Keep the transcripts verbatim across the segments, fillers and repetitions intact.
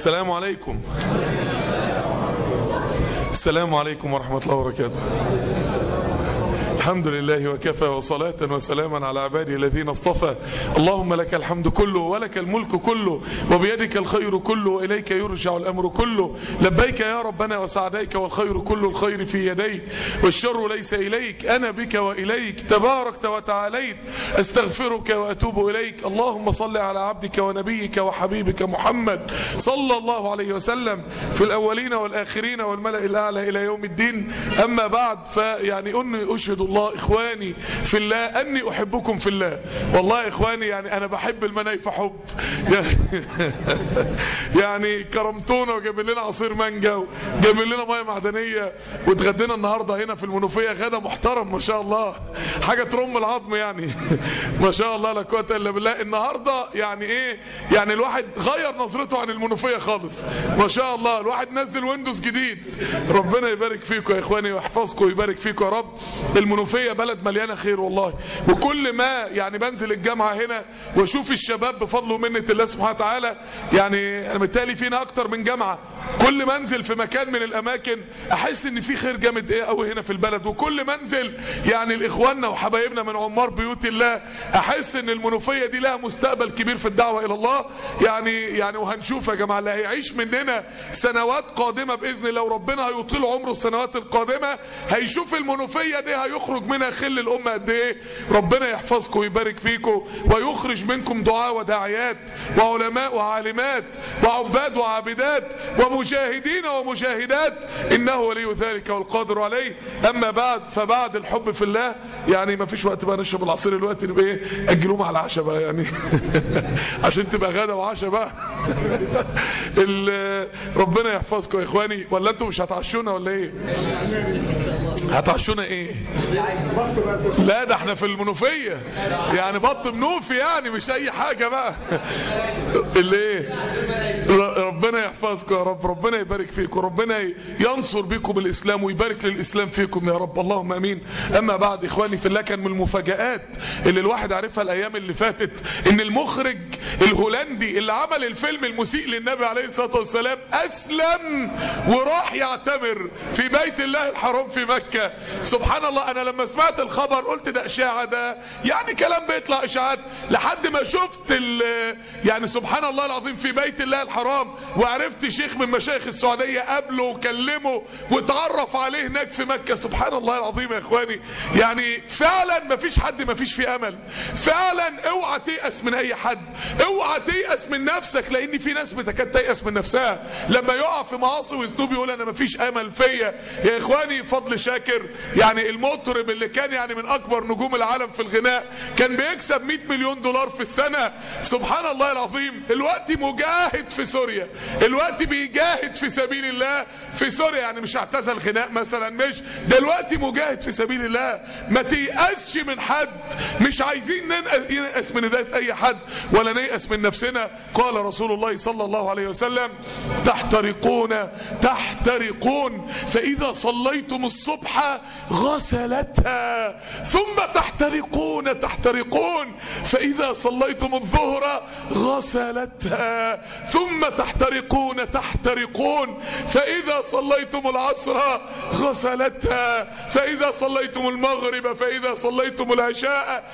السلام عليكم. السلام عليكم ورحمة الله وبركاته. الحمد لله وكفى، وصلاة وسلاما على عباده الذين اصطفى. اللهم لك الحمد كله ولك الملك كله وبيدك الخير كله وإليك يرجع الأمر كله. لبيك يا ربنا وسعديك، والخير كل الخير في يديك والشر ليس إليك، أنا بك وإليك تباركت وتعاليت، أستغفرك وأتوب إليك. اللهم صل على عبدك ونبيك وحبيبك محمد صلى الله عليه وسلم في الأولين والآخرين والملأ الأعلى إلى يوم الدين. أما بعد، فيعني أني أشهد الله إخواني في الله أني أحبكم في الله. والله إخواني يعني أنا بحب المنايف حب. يعني كرمتونا وجايبين لنا عصير مانجا وجايبين لنا ميه معدنيه، واتغدينا النهارده هنا في المنوفيه غدا محترم ما شاء الله، حاجه ترم العظم يعني. ما شاء الله لا قوه الا بالله. النهارده يعني ايه، يعني الواحد غير نظرته عن المنوفيه خالص ما شاء الله. الواحد نزل ويندوز جديد. ربنا يبارك فيكم يا اخواني ويحفظكم ويبارك فيكم يا رب. المنوفيه بلد مليانه خير والله، وكل ما يعني بنزل الجامعه هنا واشوف الشباب بفضل ومنه الله سبحانه وتعالى، يعني انا متهيألي فينا اكتر من جامعه. كل ما انزل في مكان من الاماكن احس ان في خير جامد ايه قوي هنا في البلد، وكل ما انزل يعني لاخواننا وحبايبنا من عمار بيوت الله احس ان المنوفيه دي لها مستقبل كبير في الدعوه الى الله. يعني يعني وهنشوف يا جماعه اللي هيعيش مننا سنوات قادمه باذن الله، وربنا هيطيل عمره السنوات القادمه، هيشوف المنوفيه دي هيخرج منها خل الامه قد ايه. ربنا يحفظكم ويبارك فيكم ويخرج منكم دعاء وداعيات وعلماء وعالمات وعباد وعابدات ومجاهدين ومجاهدات، انه ولي ذلك والقادر عليه. اما بعد، فبعد الحب في الله يعني ما فيش وقت بقى نشرب العصير الوقت، نبقى ايه اجلوه مع العشاء بقى يعني عشان تبقى غدا وعشاء بقى. ربنا يحفظكم يا اخواني. ولا انتم مش هتعشونا ولا ايه؟ هتعشونا ايه؟ لا ده احنا في المنوفيه يعني بط منوفي يعني مش اي حاجه بقى. اللي ايه؟ ربنا يحفظكم يا رب، ربنا يبارك فيكم، ربنا ينصر بكم الاسلام ويبارك للاسلام فيكم يا رب، اللهم امين. اما بعد اخواني في الله، كان من المفاجآت اللي الواحد عارفها الايام اللي فاتت ان المخرج الهولندي اللي عمل الفيلم المسيء للنبي عليه الصلاه والسلام اسلم وراح يعتمر في بيت الله الحرام في مكه. سبحان الله، انا لما سمعت الخبر قلت ده اشاعه، ده يعني كلام بيطلع اشاعات، لحد ما شفت يعني سبحان الله العظيم في بيت الله الحرام، وعرفت شيخ من مشايخ السعوديه قابله وكلمه واتعرف عليه هناك في مكه. سبحان الله العظيم يا اخواني، يعني فعلا ما فيش حد ما فيش فيه امل. فعلا اوعى تيأس من اي حد، اوعى تيأس من نفسك، لان في ناس بتكاد تيأس من نفسها لما يقع في معاصي ويذنب يقول انا ما فيش امل فيا. يا اخواني فضل شاكر يعني المطرب اللي كان يعني من اكبر نجوم العالم في الغناء، كان بيكسب مئة مليون دولار في السنه. سبحان الله العظيم، الوقت مجاهد في سوريا، الوقت بيجاهد في سبيل الله في سوريا، يعني مش اعتزل غناء مثلا، مش دلوقتي مجاهد في سبيل الله. ما تيأسش من حد، مش عايزين نيأس من هداية اي حد ولا نيأس من نفسنا. قال رسول الله صلى الله عليه وسلم: تحترقون تحترقون فإذا صليتم الصبح غسلتها، ثم تحترقون تحترقون فإذا صليتم الظهر غسلتها، ثم تحترقون تحترقون فإذا صليتم العصر غسلتها، فإذا صليتم المغرب فإذا صليتم العشاء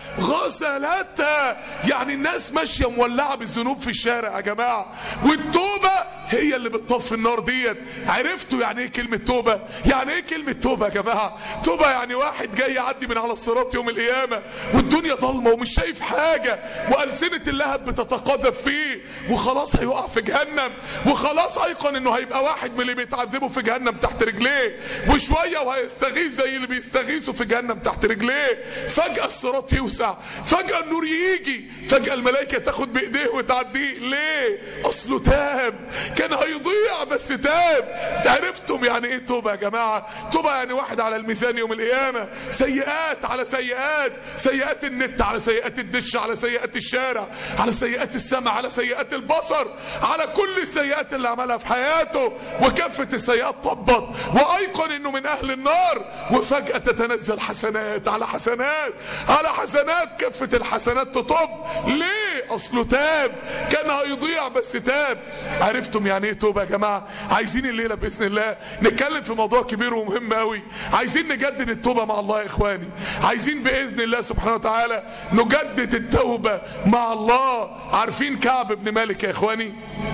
غسلتها. يعني الناس ماشية مولعة بالذنوب في الشارع يا جماعة، والتوبة هي اللي بتطفي النار ديت. عرفتوا يعني ايه كلمة توبة؟ يعني ايه كلمة توبة يا جماعة؟ توبة يعني واحد جاي يعدي من على الصراط يوم القيامة والدنيا ضلمة ومش شايف حاجة، وألسنة اللهب بتتقاذف فيه، وخلاص هيقع في جهنم، وخلاص ايقن انه هيبقى واحد من اللي بيتعذبوا في جهنم تحت رجليه، وشوية وهيستغيث زي اللي بيستغيثوا في جهنم تحت رجليه. فجأة الصراط يوسع، فجأة النور يجي، فجأة الملائكة تاخد بايديه وتعديه. ليه؟ اصله تاب، كان هيضيع بس تاب. عرفتم يعني ايه توبة يا جماعة؟ توبة يعني واحد على الميزان يوم القيامة، سيئات على سيئات، سيئات النت على سيئات الدش، على سيئات الشارع، على سيئات السمع، على سيئات البصر، على كل السيئات اللي عملها في حياته، وكافة السيئات طبت وايقن انه من اهل النار، وفجأة تتنزل حسنات على حسنات على حسنات، كافة الحسنات تطب. ليه؟ اصله تاب، كان هيضيع بس تاب. عرفتم يعني ايه توبه يا جماعه؟ عايزين الليله باذن الله نتكلم في موضوع كبير ومهم قوي. عايزين نجدد التوبه مع الله يا اخواني، عايزين باذن الله سبحانه وتعالى نجدد التوبه مع الله. عارفين كعب بن مالك يا اخواني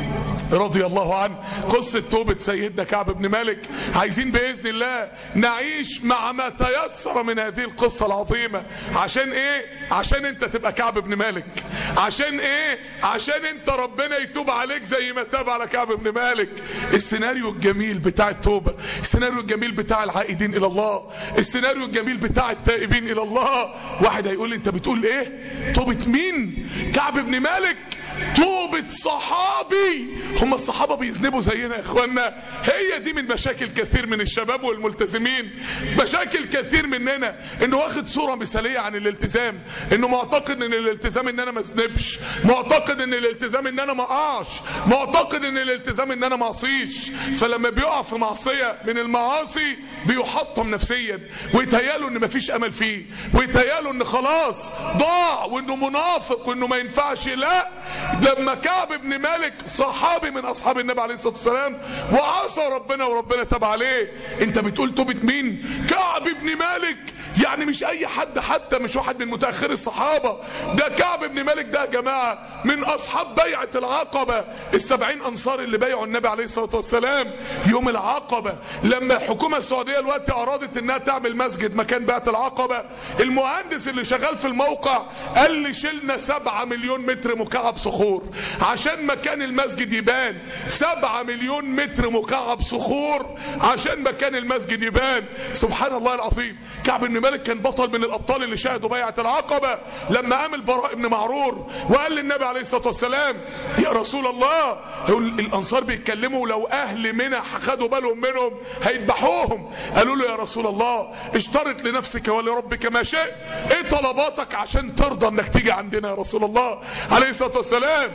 رضي الله عنه، قصة توبة سيدنا كعب بن مالك؟ عايزين بإذن الله نعيش مع ما تيسر من هذه القصة العظيمة. عشان ايه؟ عشان انت تبقى كعب بن مالك. عشان ايه؟ عشان انت ربنا يتوب عليك زي ما تاب على كعب بن مالك. السيناريو الجميل بتاع التوبة، السيناريو الجميل بتاع العائدين الى الله، السيناريو الجميل بتاع التائبين الى الله. واحد هيقول لي انت بتقول ايه؟ توبة مين؟ كعب بن مالك؟ توبة صحابي. هم الصحابة بيذنبوا زينا يا اخوانا؟ هي دي من مشاكل كثير من الشباب والملتزمين. مشاكل كثير مننا انه واخد صورة مثالية عن الالتزام، انه معتقد ان الالتزام ان انا ما اذنبش، معتقد ان الالتزام ان انا ما اقعش، معتقد ان الالتزام ان انا ما اعصيش. فلما بيقع في معصية من المعاصي بيحطم نفسيا ويتهياله ان مفيش امل فيه، ويتهياله ان خلاص ضاع وانه منافق وانه ما ينفعش. لا، لما كعب بن مالك صحابي من اصحاب النبي عليه الصلاه والسلام وعصى ربنا وربنا تاب عليه، انت بتقول توبه مين؟ كعب بن مالك. يعني مش اي حد، حتى مش واحد من متاخر الصحابه، ده كعب بن مالك ده يا جماعه من اصحاب بيعه العقبه، السبعين انصار اللي بايعوا النبي عليه الصلاه والسلام يوم العقبه. لما الحكومه السعوديه دلوقتي ارادت انها تعمل مسجد مكان بيعه العقبه، المهندس اللي شغال في الموقع قال لي شلنا سبعة مليون متر مكعب صخور عشان مكان المسجد يبان. سبعة مليون متر مكعب صخور عشان مكان المسجد يبان. سبحان الله العظيم. كعب بن مالك كان بطل من الابطال اللي شاهدوا بيعة العقبة. لما قام البراء بن معرور وقال للنبي عليه الصلاة والسلام يا رسول الله، الانصار بيتكلموا لو اهل منى خدوا بالهم منهم هيذبحوهم. قالوا له يا رسول الله اشترط لنفسك ولربك ما شئت، ايه طلباتك عشان ترضى انك تيجي عندنا يا رسول الله عليه الصلاة والسلام؟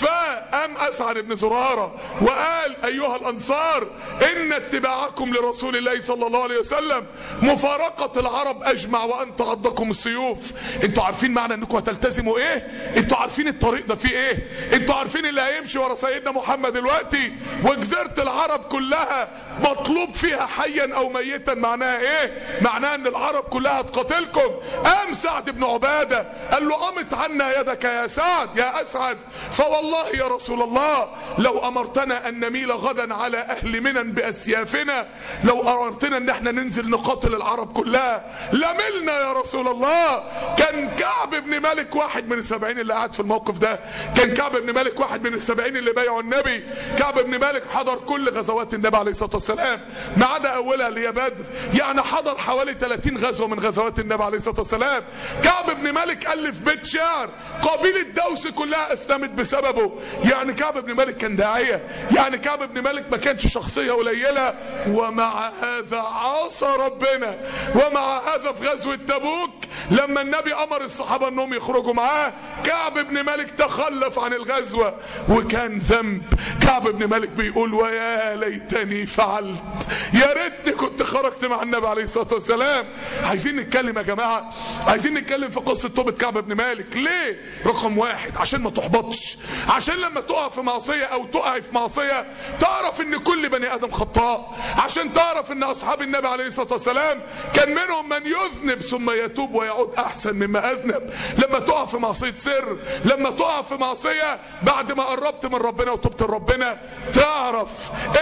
فقام اسعد بن زرارة وقال ايها الانصار ان اتباعكم لرسول الله صلى الله عليه وسلم مفارقة العرب اجمع وان تعضكم السيوف. انتوا عارفين معنى انكم هتلتزموا ايه؟ انتوا عارفين الطريق ده فيه ايه؟ انتوا عارفين اللي هيمشي ورا سيدنا محمد دلوقتي وجزيرة العرب كلها مطلوب فيها حيا او ميتا معناها ايه؟ معناها ان العرب كلها هتقاتلكم. قام سعد بن عبادة قال له قامت عنا يدك يا سعد يا اسعد، فوالله يا رسول الله لو امرتنا ان نميل غدا على اهل منى باسيافنا، لو امرتنا ان احنا ننزل نقاتل العرب كلها لملنا يا رسول الله. كان كعب بن مالك واحد من السبعين اللي قاعد في الموقف ده، كان كعب بن مالك واحد من السبعين اللي بايعوا النبي. كعب بن مالك حضر كل غزوات النبي عليه الصلاه والسلام ما عدا اولها اللي هي بدر، يعني حضر حوالي ثلاثين غزوه من غزوات النبي عليه الصلاه والسلام. كعب بن مالك الف بيت شعر قبيله دوس كلها اسلمت بسببه. يعني كعب بن مالك كان داعيه، يعني كعب بن مالك ما كانش شخصيه قليله. ومع هذا عصى ربنا، ومع هذا في غزوه تبوك لما النبي امر الصحابه انهم يخرجوا معاه كعب بن مالك تخلف عن الغزوه وكان ذنب. كعب بن مالك بيقول ويا ليتني فعلت، يا ريتني كنت خرجت مع النبي عليه الصلاه والسلام. عايزين نتكلم يا جماعه، عايزين نتكلم في قصه توبه كعب بن مالك. ليه؟ رقم واحد عشان ما تحبطش، عشان لما تقع في معصيه او تقع في معصيه تعرف ان كل بني ادم خطاء، عشان تعرف ان اصحاب النبي عليه الصلاه والسلام كان منهم من يذنب ثم يتوب ويعود احسن مما اذنب. لما تقع في معصيه سر، لما تقع في معصيه بعد ما قربت من ربنا وتوبت لربنا تعرف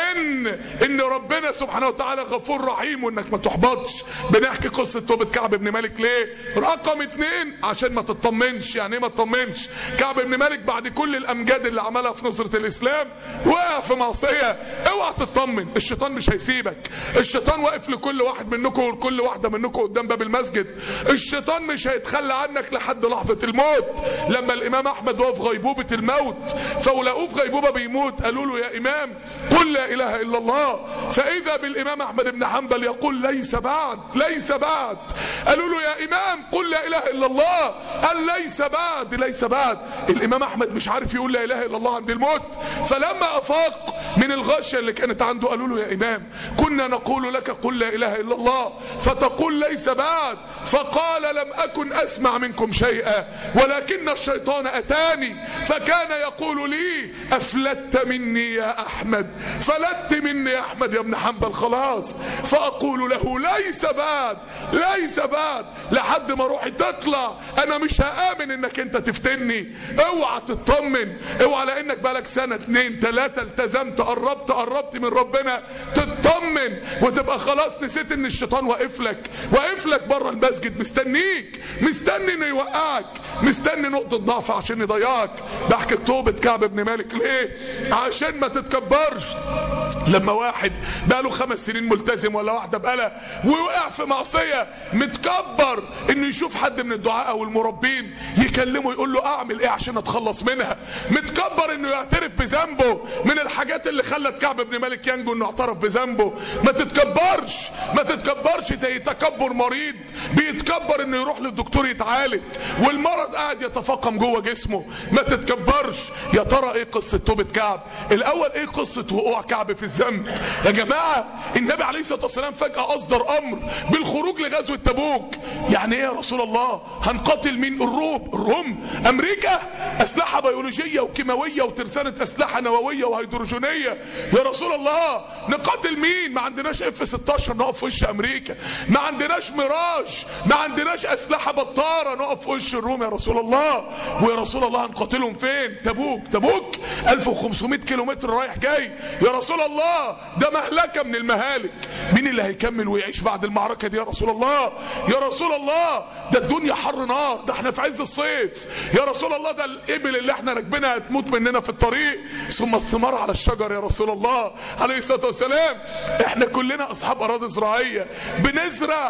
ان ان ربنا سبحانه وتعالى غفور رحيم وانك ما تحبطش. بنحكي قصه توبه كعب بن مالك ليه؟ رقم اتنين عشان ما تطمنش. يعني ايه ما تطمنش؟ كعب بن مالك بعد كل الامجاد اللي عملها في نصره الاسلام وقع في معصيه. اوعى تطمن، الشيطان مش هيسيبك. الشيطان واقف لكل واحد منكم ولكل واحده منكم قدام باب المسجد. الشيطان مش هيتخلى عنك لحد لحظه الموت. لما الامام احمد وقف غيبوبه الموت فولقوه في غيبوبه بيموت قالوا له يا امام قل لا اله الا الله، فاذا بالامام احمد بن حنبل يقول ليس بعد ليس بعد. قالوا له يا امام قل لا اله الا الله، قال ليس بعد ليس بعد. الامام احمد مش عارف يقول لا اله الا الله عند الموت، فلما افاق من الغشة اللي كانت عنده قالوا له يا امام كنا نقول لك قل لا اله الا الله فتقول ليس بعد، فقال لم اكن اسمع منكم شيئا ولكن الشيطان اتاني فكان يقول لي افلت مني يا احمد، فلت مني يا احمد يا ابن حنبل خلاص، فاقول له ليس بعد ليس بعد لحد ما روحي تطلع. انا مش هامن انك انت تفتني، اوعى تطمن، اوعى لانك بقالك سنه اتنين تلاته التزمت قربت قربت من ربنا تطمن وتبقى خلاص نسيت ان الشيطان واقف لك واقف لك بره المسجد مستنيك، مستني انه يوقعك، مستني نقطه ضعف عشان يضيعك. بحكي توبه كعب بن مالك ليه؟ عشان ما تتكبرش. لما واحد بقاله خمس سنين ملتزم ولا واحده بقالها ووقع في معصيه متكبر انه يشوف حد من الدعاء او المربين يكلمه يقول له اعمل ايه عشان اتخلص منها، متكبر انه يعترف بذنبه. من الحاجات اللي خلت كعب بن مالك ينجو انه اعترف بذنبه. ما تتكبرش ما تتكبرش زي تكبر مريض بيتكبر انه يروح للدكتور يتعالج والمرض قاعد يتفاقم جوه جسمه. ما تتكبرش. يا ترى ايه قصه توبه كعب؟ الاول ايه قصه وقوع كعب في الذنب؟ يا جماعه النبي عليه الصلاه والسلام فجاه اصدر امر بالخروج لغزوه تبوك. يعني ايه يا رسول الله؟ هنقاتل مين؟ الروم الروم امريكا اسلحه بيولوجيه وكيماويه وترسانه اسلحه نوويه وهيدروجينيه. يا رسول الله نقاتل مين؟ ما عندناش اف ستاشر نقف في وش امريكا، ما عندناش ميراج، ما عندناش اسلحه بطاره نقف في وش الروم يا رسول الله. ويا رسول الله هنقاتلهم فين؟ تبوك تبوك ألف وخمسمائة كيلو متر رايح جاي يا رسول الله، ده مهلكه من المهالك. مين اللي هيكمل ويعيش بعد المعركه دي يا رسول الله؟ يا رسول الله ده الدنيا حر نار، ده احنا في عز الصيف يا رسول الله، ده الابل اللي احنا راكبينها هتموت مننا في الطريق، ثم الثمار على الشجر يا رسول الله عليه الصلاه والسلام. احنا كلنا اصحاب اراضي زراعيه بنزرع،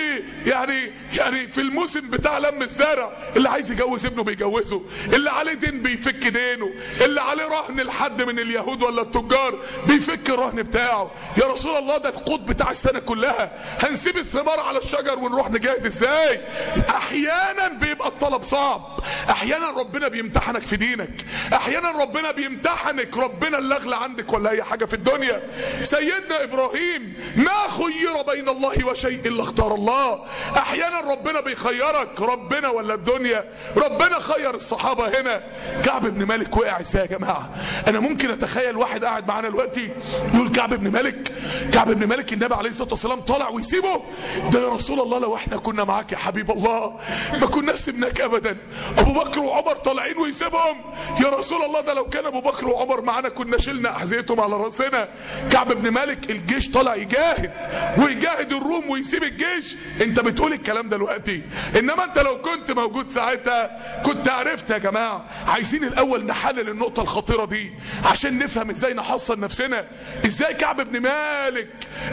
ويعني يعني في الموسم بتاع لم الزرع اللي عايز يجوز ابنه بيجوزه، اللي عليه دين بيفك دينه، اللي عليه رهن لحد من اليهود ولا التجار بيفك الرهن بتاعه. يا رسول الله ده القوت بتاع السنه كلها، هنسيب الثمار على الشجر ونروح نجاهد ازاي؟ احيانا بيبقى الطلب صعب، احيانا ربنا بيمتحنك في دينك، احيانا ربنا بيمتحنك ربنا اللي اغلى عندك ولا اي حاجه في الدنيا. سيدنا ابراهيم ما خير بين الله وشيء الا اختار الله. احيانا ربنا بيخيرك ربنا ولا الدنيا، ربنا خير الصحابه هنا. كعب بن مالك وقع ازاي يا جماعه؟ انا ممكن اتخيل واحد قاعد معانا دلوقتي يقول كعب بن مالك كعب بن مالك النبي عليه الصلاه والسلام طالع ويسيبه؟ ده يا رسول الله لو احنا كنا معاك يا حبيب الله ما كنا سيبناك ابدا. ابو بكر وعمر طالعين ويسيبهم؟ يا رسول الله ده لو كان ابو بكر وعمر معانا كنا شلنا احذيتهم على راسنا. كعب بن مالك الجيش طالع يجاهد ويجاهد الروم ويسيب الجيش. انت بتقول الكلام دلوقتي، انما انت لو كنت موجود ساعتها كنت عرفت. يا جماعه عايزين الاول نحلل النقطه الخطيره دي عشان نفهم ازاي نحصن نفسنا. ازاي كعب بن مالك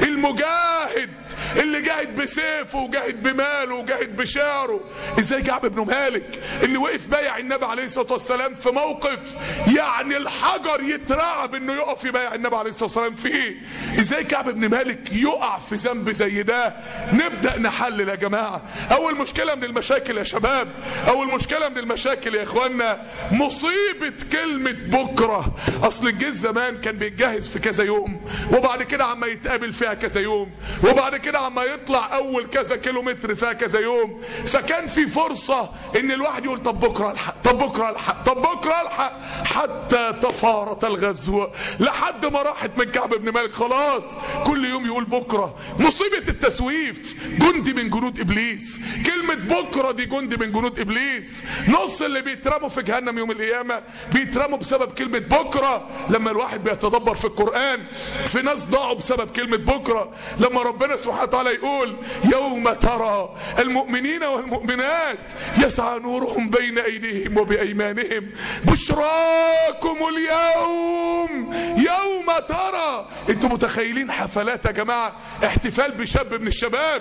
المجاهد اللي جاهد بسيفه وجاهد بماله وجاهد بشعره، ازاي كعب بن مالك اللي وقف بايع النبي عليه الصلاه والسلام في موقف يعني الحجر يترعب انه يقف يبايع النبي عليه الصلاه والسلام فيه، ازاي كعب بن مالك يقع في ذنب زي ده؟ نبدا نحلل يا جماعه. اول مشكله من المشاكل يا شباب، اول مشكله من المشاكل يا اخوانا مصيبه كلمه بكره. اصل الجيش زمان كان بيتجهز في كذا يوم، وبعد كده عما يتقابل فيها كذا يوم، وبعد كده عما يطلع اول كذا كيلو متر فيها كذا يوم. فكان في فرصه ان الواحد يقول طب بكره الحق طب بكره الحق طب بكره الحق حتى تفارط الغزو، لحد ما راحت من كعب بن مالك خلاص كل يوم يقول بكره. مصيبه التسويف جندي من جنود ابليس. كلمه بكره دي جندي من جنود ابليس. نص اللي بيترموا في جهنم يوم القيامه بيترموا بسبب كلمه بكره. لما الواحد بيتدبر في القران في ناس ضاعوا بسبب كلمه بكره. لما ربنا سبحانه وتعالى يقول يوم ترى المؤمنين والمؤمنات يسعى نورهم بين ايديهم وبايمانهم بشراكم اليوم يوم ترى اه انتوا متخيلين حفلات يا جماعة؟ احتفال بشاب من الشباب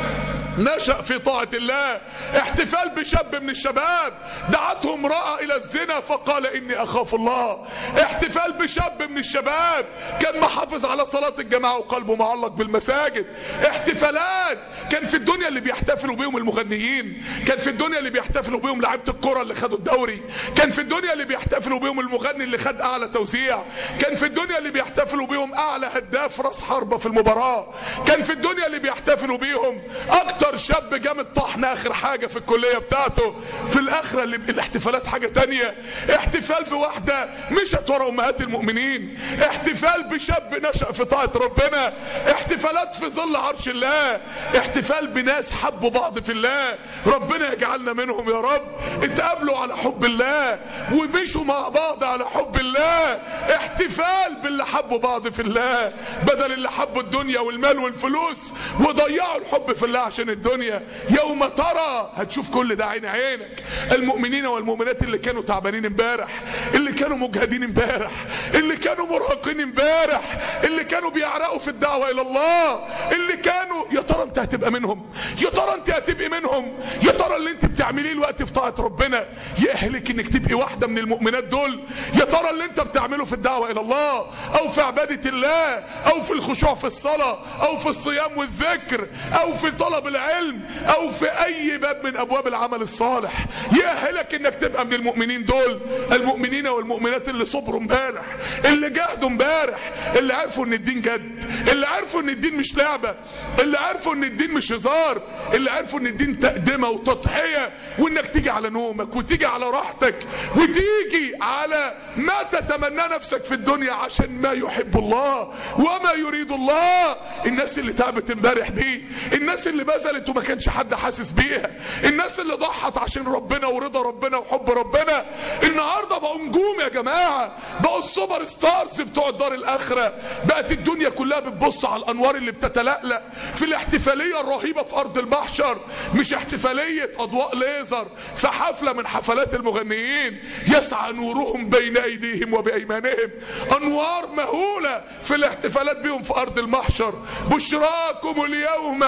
نشأ في طاعة الله، احتفال بشاب من الشباب دعته امرأة الى الزنا فقال اني اخاف الله، احتفال بشاب من الشباب كان محافظ على صلاة الجماعة وقلبه معلق بالمساجد، احتفالات كان في الدنيا اللي بيحتفلوا بيهم المغنيين، كان في الدنيا اللي بيحتفلوا بيهم لعيبة الكرة اللي خدوا الدوري، كان في الدنيا اللي بيحتفلوا بيهم المغني اللي خد اعلى توزيع، كان في الدنيا اللي بيحتفلوا بيهم اعلى هداف راس حربة في المباراة، كان في الدنيا اللي بيحتفلوا بيهم اكتر شاب جاب الطحن اخر حاجة في الكلية بتاعته. في الاخرة اللي الاحتفالات حاجة تانية، احتفال بواحدة مشت ورا امهات المؤمنين، احتفال بشاب نشأ في طاعة ربنا، احتفالات في ظل عرش الله، احتفال بناس حبوا بعض في الله، ربنا يجعلنا منهم يا رب، اتقابلوا على حب الله ومشوا مع بعض على حب الله، احتفال باللي حبوا بعض في الله بدل اللي حبوا الدنيا والمال والفلوس وضيعوا الحب في الله عشان الدنيا. يوم ترى هتشوف كل ده عين عينك، المؤمنين والمؤمنات اللي كانوا تعبانين امبارح، اللي كانوا مجهدين امبارح، اللي كانوا مرهقين امبارح، اللي كانوا بيعرقوا في الدعوة الى الله، اللي كانوا، يا ترى انت هتبقى منهم؟ يا ترى انت هتبقي منهم؟ يا ترى اللي انت بتعمليه الوقت في طاعة ربنا يأهلك انك تبقي واحدة من المؤمنات دول؟ يا ترى اللي انت بتعمله في الدعوة الى الله او في عبادة الله او في الخشوع في الصلاة او في الصيام والذكر او في طلب العلم او في اي باب من ابواب العمل الصالح يأهلك انك تبقى من المؤمنين دول؟ المؤمنين والمؤمنات اللي صبروا امبارح، اللي جاهدوا امبارح، اللي عرفوا ان الدين جد، اللي عرفوا ان الدين مش لعبة، اللي عرفوا ان الدين مش هزار، اللي عرفوا ان الدين تقدمة وتضحية، وانك تيجي على نومك وتيجي على راحتك وتيجي على ما تتمنى نفسك في الدنيا عشان ما يحب الله وما يريد الله. الناس اللي تعبت امبارح دي، الناس اللي بذلت وما كانش حد حاسس بيها، الناس اللي ضحت عشان ربنا ورضا ربنا وحب ربنا، النهارده بقوا نجوم يا جماعه، بقوا السوبر ستارز بتوع الدار الاخره. بقت الدنيا كلها بتبص على الانوار اللي بتتلألأ في الاحتفاليه الرهيبه في ارض المحشر، مش احتفاليه اضواء ليزر في حفله من حفلات المغنيين يسعى نورهم بين ايديهم وبايمانهم، انوار مهوله في الاحتفالات بيهم في ارض المحشر. بشراكم اليوم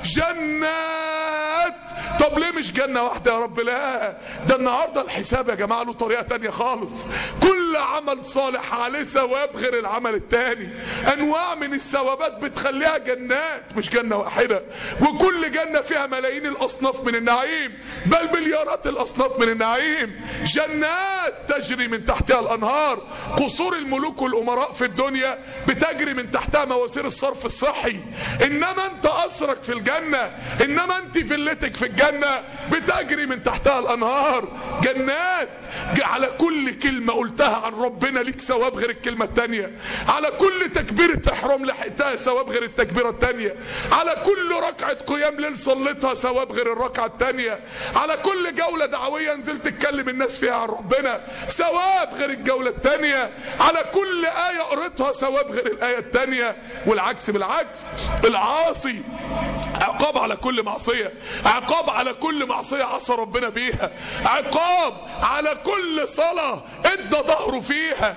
جنات. طب ليه مش جنة واحدة يا رب؟ لا، ده النهاردة الحساب يا جماعة له طريقة تانية خالص، كل عمل صالح عليه ثواب غير العمل التاني، انواع من الثوابات بتخليها جنات مش جنة واحدة، وكل جنة فيها ملايين الاصناف من النعيم، بل مليارات الاصناف من النعيم. جنات تجري من تحتها الانهار، قصور الملوك والامراء في الدنيا بتجري من تحتها مواسير الصرف الصحي، انما انت قصرك في الجنة، انما انت فيلتك في الجنة بتجري من تحتها الانهار. جنات على كل كلمة قلتها عن ربنا ليك ثواب غير الكلمة التانية، على كل تكبيرة احرام لحقتها ثواب غير التكبيرة التانية، على كل ركعة قيام ليل صليتها ثواب غير الركعة التانية، على كل جولة دعوية نزلت تتكلم الناس فيها عن ربنا ثواب غير الجولة التانية، على كل آية قريتها ثواب غير الآية التانية. والعكس بالعكس، العاصي عقاب على كل معصية، عقاب على كل معصية عصى ربنا بيها، عقاب على كل صلاة ادى ظهره فيها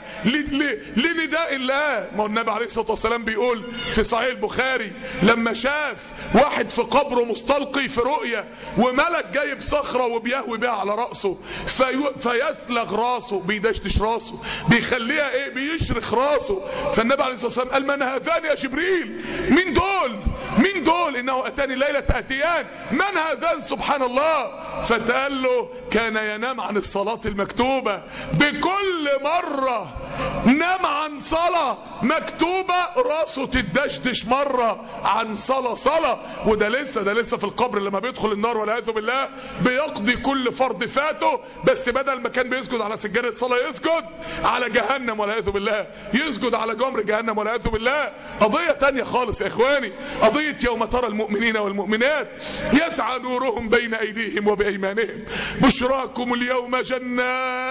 لنداء الله. ما النبي عليه الصلاة والسلام بيقول في صحيح البخاري لما شاف واحد في قبره مستلقي في رؤية وملك جايب صخرة وبيهوي بيها على رأسه في فيثلغ رأسه، بيدشدش رأسه، بيخليها ايه، بيشرخ رأسه. فالنبي عليه الصلاة والسلام قال من هذان يا جبريل؟ مين دول؟ مين دول؟ انه اتاني ليلة اتيان. من هذان؟ سبحان الله. فتقال له كان ينام عن الصلاة المكتوبة، بكل مرة نام عن صلاة مكتوبة راسه تدشدش مرة عن صلاة صلاة. وده لسه ده لسه في القبر لما بيدخل النار والعياذ بالله بيقضي كل فرض فاته، بس بدل ما كان بيسجد على سجادة صلاة يسجد على جهنم والعياذ بالله، يسجد على جمر جهنم والعياذ بالله. قضية تانية خالص يا اخواني، قضية يوم ترى المؤمنين والمؤمنات يسعى نورهم بين ايديهم وبايمانهم. بشراكم اليوم جنات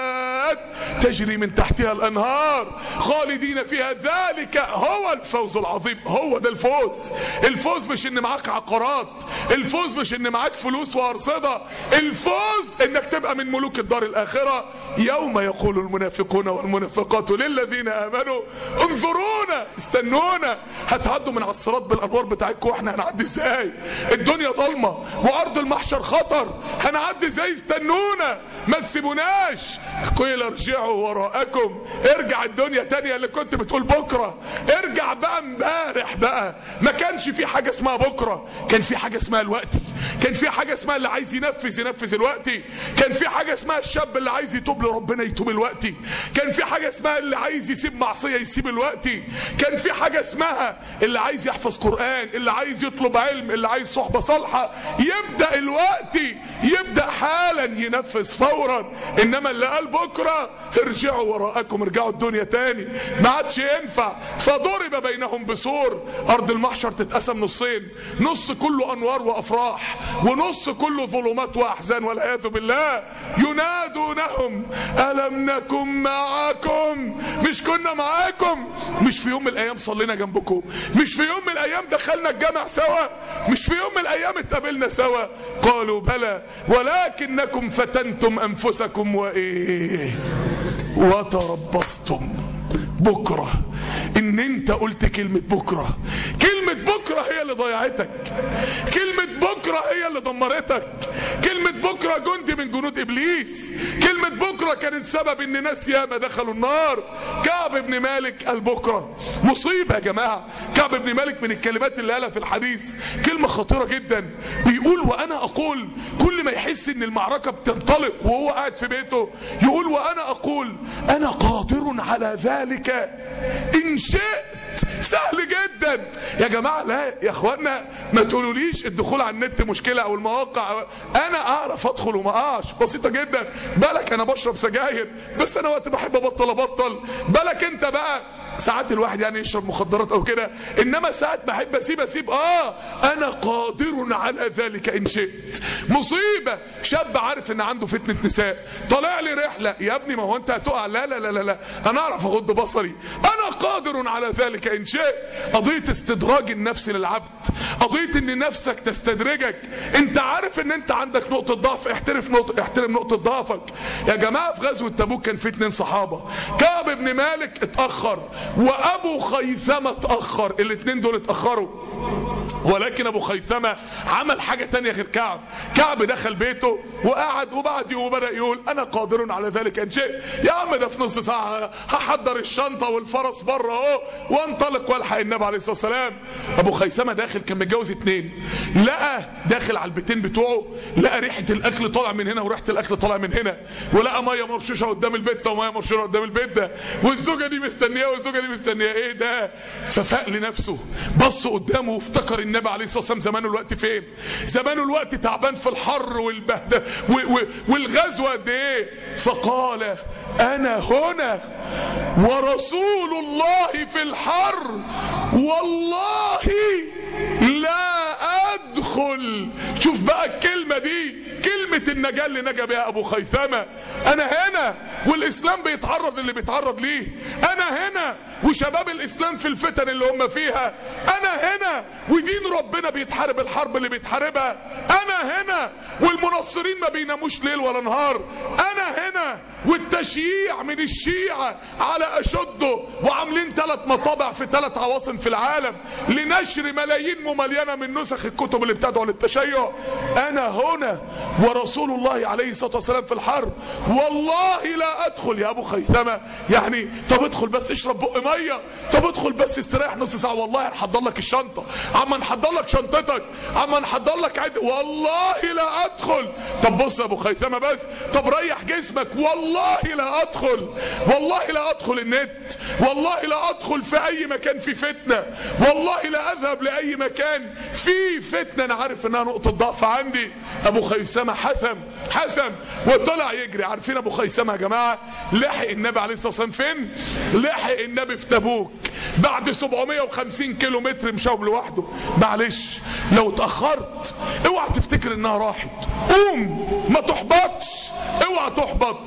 جنات تجري من تحتها الانهار خالدين فيها، ذلك هو الفوز العظيم. هو ده الفوز. الفوز مش ان معاك عقارات، الفوز مش ان معاك فلوس وارصده، الفوز انك تبقى من ملوك الدار الاخره. يوم يقول المنافقون والمنافقات للذين امنوا انظرونا استنونا، هتعدوا من على الصراط بالانوار بتاعتكم واحنا هنعدي ازاي؟ الدنيا ضلمه وارض المحشر خطر، هنعدي ازاي؟ استنونا ما تسيبوناش. قيل ارجعوا وراءكم، ارجع الدنيا تانية اللي كنت بتقول بكره، ارجع بقى امبارح بقى. ما كانش في حاجه اسمها بكره، كان في حاجه اسمها الوقت، كان في حاجه اسمها اللي عايز ينفذ ينفذ الوقت، كان في حاجه اسمها الشاب اللي عايز يتوب لربنا يتوب الوقت، كان في حاجه اسمها اللي عايز يسيب معصيه يسيب الوقت، كان في حاجه اسمها اللي عايز يحفظ قرآن، اللي عايز يطلب علم، اللي عايز صحبه صالحه يبدا الوقت، يبدا حالا ينفذ فورا. انما اللي قال بكره ارجعوا وراءكم، ارجعوا الدنيا تاني، ما عادش ينفع. فضرب بينهم بسور، ارض المحشر تتقسم نصين، نص كله انوار وافراح ونص كله ظلمات واحزان والعياذ بالله. ينادونهم الم نكن معكم، مش كنا معاكم؟ مش في يوم من الايام صلينا جنبكم؟ مش في يوم من الايام دخلنا الجامع سوا؟ مش في يوم من الايام اتقابلنا سوا؟ قالوا بلى ولكنكم فتنتم انفسكم وايه وتربصتم. بكره ان انت قلت كلمه بكره، كلمه بكره هي اللي ضيعتك، كلمه بكره هي اللي دمرتك، كلمه بكره جندي من جنود ابليس، كلمه بكره كانت سبب ان ناس ياما دخلوا النار. كعب بن مالك قال بكره، مصيبه يا جماعه. كعب بن مالك من الكلمات اللي قالها في الحديث كلمه خطيره جدا، بيقول وانا اقول، كل ما يحس ان المعركه بتنطلق وهو قاعد في بيته يقول وانا اقول انا قادر على ذلك ان شئت. سهل جدا يا جماعه. لا يا اخوانا ما تقولوليش الدخول على النت مشكله او المواقع، انا اعرف ادخل وما اقعش، بسيطه جدا. بالك انا بشرب سجاير بس انا وقت بحب ابطل ابطل، بالك انت بقى ساعات الواحد يعني يشرب مخدرات او كده، انما ساعات بحب اسيب اسيب اه انا قادر على ذلك ان شئت. مصيبه. شاب عارف ان عنده فتنه نساء، طالع لي رحله، يا ابني ما هو انت هتقع، لا لا لا لا لا انا اعرف اغض بصري، انا قادر على ذلك ان شئت. قضيه استدراج النفس للعبد، قضيه ان نفسك تستدرجك. انت عارف ان انت عندك نقطه ضعف، احترف نقطه احترم نقطه ضعفك. يا جماعه في غزوه تبوك كان في اتنين صحابه، كعب بن مالك اتاخر وابو خيثمه اتاخر، الاتنين دول اتاخروا، ولكن ابو خيثمه عمل حاجه تانية غير كعب. كعب دخل بيته وقعد وبعد يوم بدا يقول انا قادر على ذلك ان شئت. يا عم ده في نص ساعه هحضر الشنطه والفرس بره اهو وانطلق والحق النبي عليه الصلاه والسلام. ابو خيثمه داخل كان متجوز اتنين، لقى داخل على البيتين بتوعه لقى ريحه الاكل طالع من هنا وريحه الاكل طالع من هنا، ولقى ميه مرشوشه قدام البيت ده وميه مرشوشه قدام البيت ده، والزوجه دي مستنياه والزوجه دي مستنياه. ايه ده؟ ففاق لنفسه، بص قدامه وافتكر النبي عليه الصلاه والسلام زمانه الوقت فين؟ زمانه الوقت تعبان في الحر والبهدله والغزوه قد ايه؟ فقال انا هنا ورسول الله في الحر والله لا ادخل. شوف بقى الكلمه دي، كلمه النجاه اللي نجا بها ابو خيثمه. انا هنا والاسلام بيتعرض للي بيتعرض ليه، انا هنا وشباب الاسلام في الفتن اللي هم فيها، انا هنا ودين ربنا بيتحارب الحرب اللي بيتحاربها، انا هنا والمنصرين ما بيناموش ليل ولا نهار، انا هنا والتشييع من الشيعة على اشده وعاملين ثلاث مطابع في ثلاث عواصم في العالم لنشر ملايين مملينه من نسخ الكتب اللي بتدعو للتشيع. انا هنا ورسول الله عليه الصلاه والسلام في الحرب والله لا ادخل. يا ابو خيثمه يعني طب ادخل بس اشرب بق ميه، طب ادخل بس استريح نص ساعه، والله هنحضر لك الشنطه، عما نحضر لك شنطتك، عما نحضر لك عد، والله لا ادخل. طب بص يا ابو خيثمه بس، طب ريح جسمك، والله لا ادخل، والله لا ادخل النت، والله لا ادخل في اي مكان في فتنه، والله لا اذهب لاي مكان في فتنه انا عارف انها نقطه ضعف عندي. ابو خيثمه حسم حسم وطلع يجري. عارفين ابو خيثمه يا جماعه لحق النبي عليه الصلاه والسلام فين؟ لحق النبي في تبوك بعد سبعمائة وخمسين كيلو متر مشاهم لوحده. معلش لو اتاخرت اوعى تفتكر انها راحت، قوم ما تحبطش، اوعى تحبط.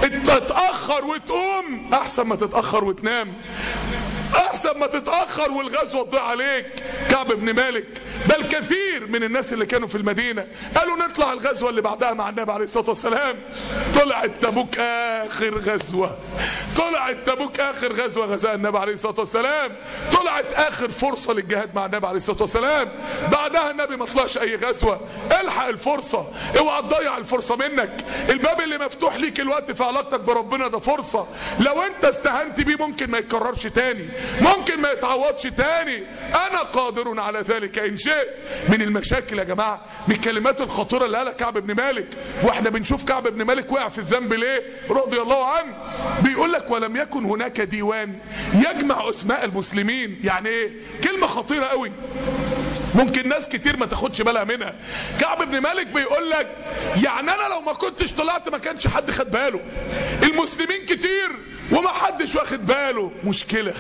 تتأخر وتقوم احسن ما تتأخر وتنام، احسن ما تتأخر والغزوة تضيع عليك. كعب بن مالك بل كثير من الناس اللي كانوا في المدينة قالوا نطلع الغزوة اللي بعدها مع النبي عليه الصلاة والسلام. طلعت تبوك اخر غزوة، طلعت تبوك اخر غزوة غزاها النبي عليه الصلاة والسلام، طلعت اخر فرصة للجهاد مع النبي عليه الصلاة والسلام. بعدها النبي ما طلعش اي غزوة. الحق الفرصة، اوعى تضيع الفرصة منك. الباب اللي مفتوح ليك الوقت في علاقتك بربنا ده فرصة، لو انت استهنت بيه ممكن ما يتكررش تاني، ممكن ما يتعوضش تاني. انا قادر على ذلك ان شئت. من المشاكل يا جماعه، من الكلمات الخطيره اللي قالها كعب بن مالك، واحنا بنشوف كعب بن مالك وقع في الذنب ليه رضي الله عنه. بيقول لك ولم يكن هناك ديوان يجمع اسماء المسلمين. يعني ايه؟ كلمه خطيره قوي ممكن ناس كتير ما تاخدش بالها منها. كعب بن مالك بيقول لك يعني انا لو ما كنتش طلعت ما كانش حد خد باله. المسلمين كتير وما حدش واخد باله. مشكله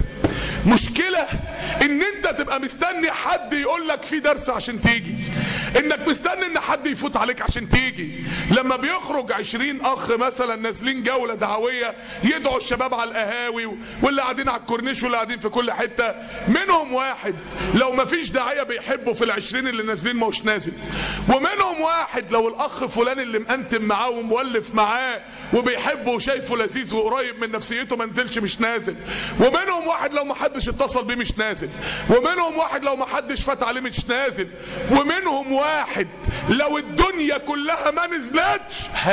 مشكله ان انت تبقى مستني حد يقول لك في درس عشان تيجي، انك مستني ان حد يفوت عليك عشان تيجي. لما بيخرج عشرين اخ مثلا نازلين جوله دعويه يدعوا الشباب على القهاوي واللي قاعدين على الكورنيش واللي قاعدين في كل حته، منهم واحد لو ما فيش داعيه بيحبه في العشرين اللي نازلين ما هوش نازل، ومنهم واحد لو الاخ فلان اللي مأنتم معاه ومولف معاه وبيحبه وشايفه لذيذ وقريب من نفسيته ما نزلش مش نازل، ومنهم واحد لو ما حدش اتصل بيه مش نازل، ومنهم واحد لو ما حدش فات عليه مش نازل، ومنهم واحد لو الدنيا كلها ما نزلتش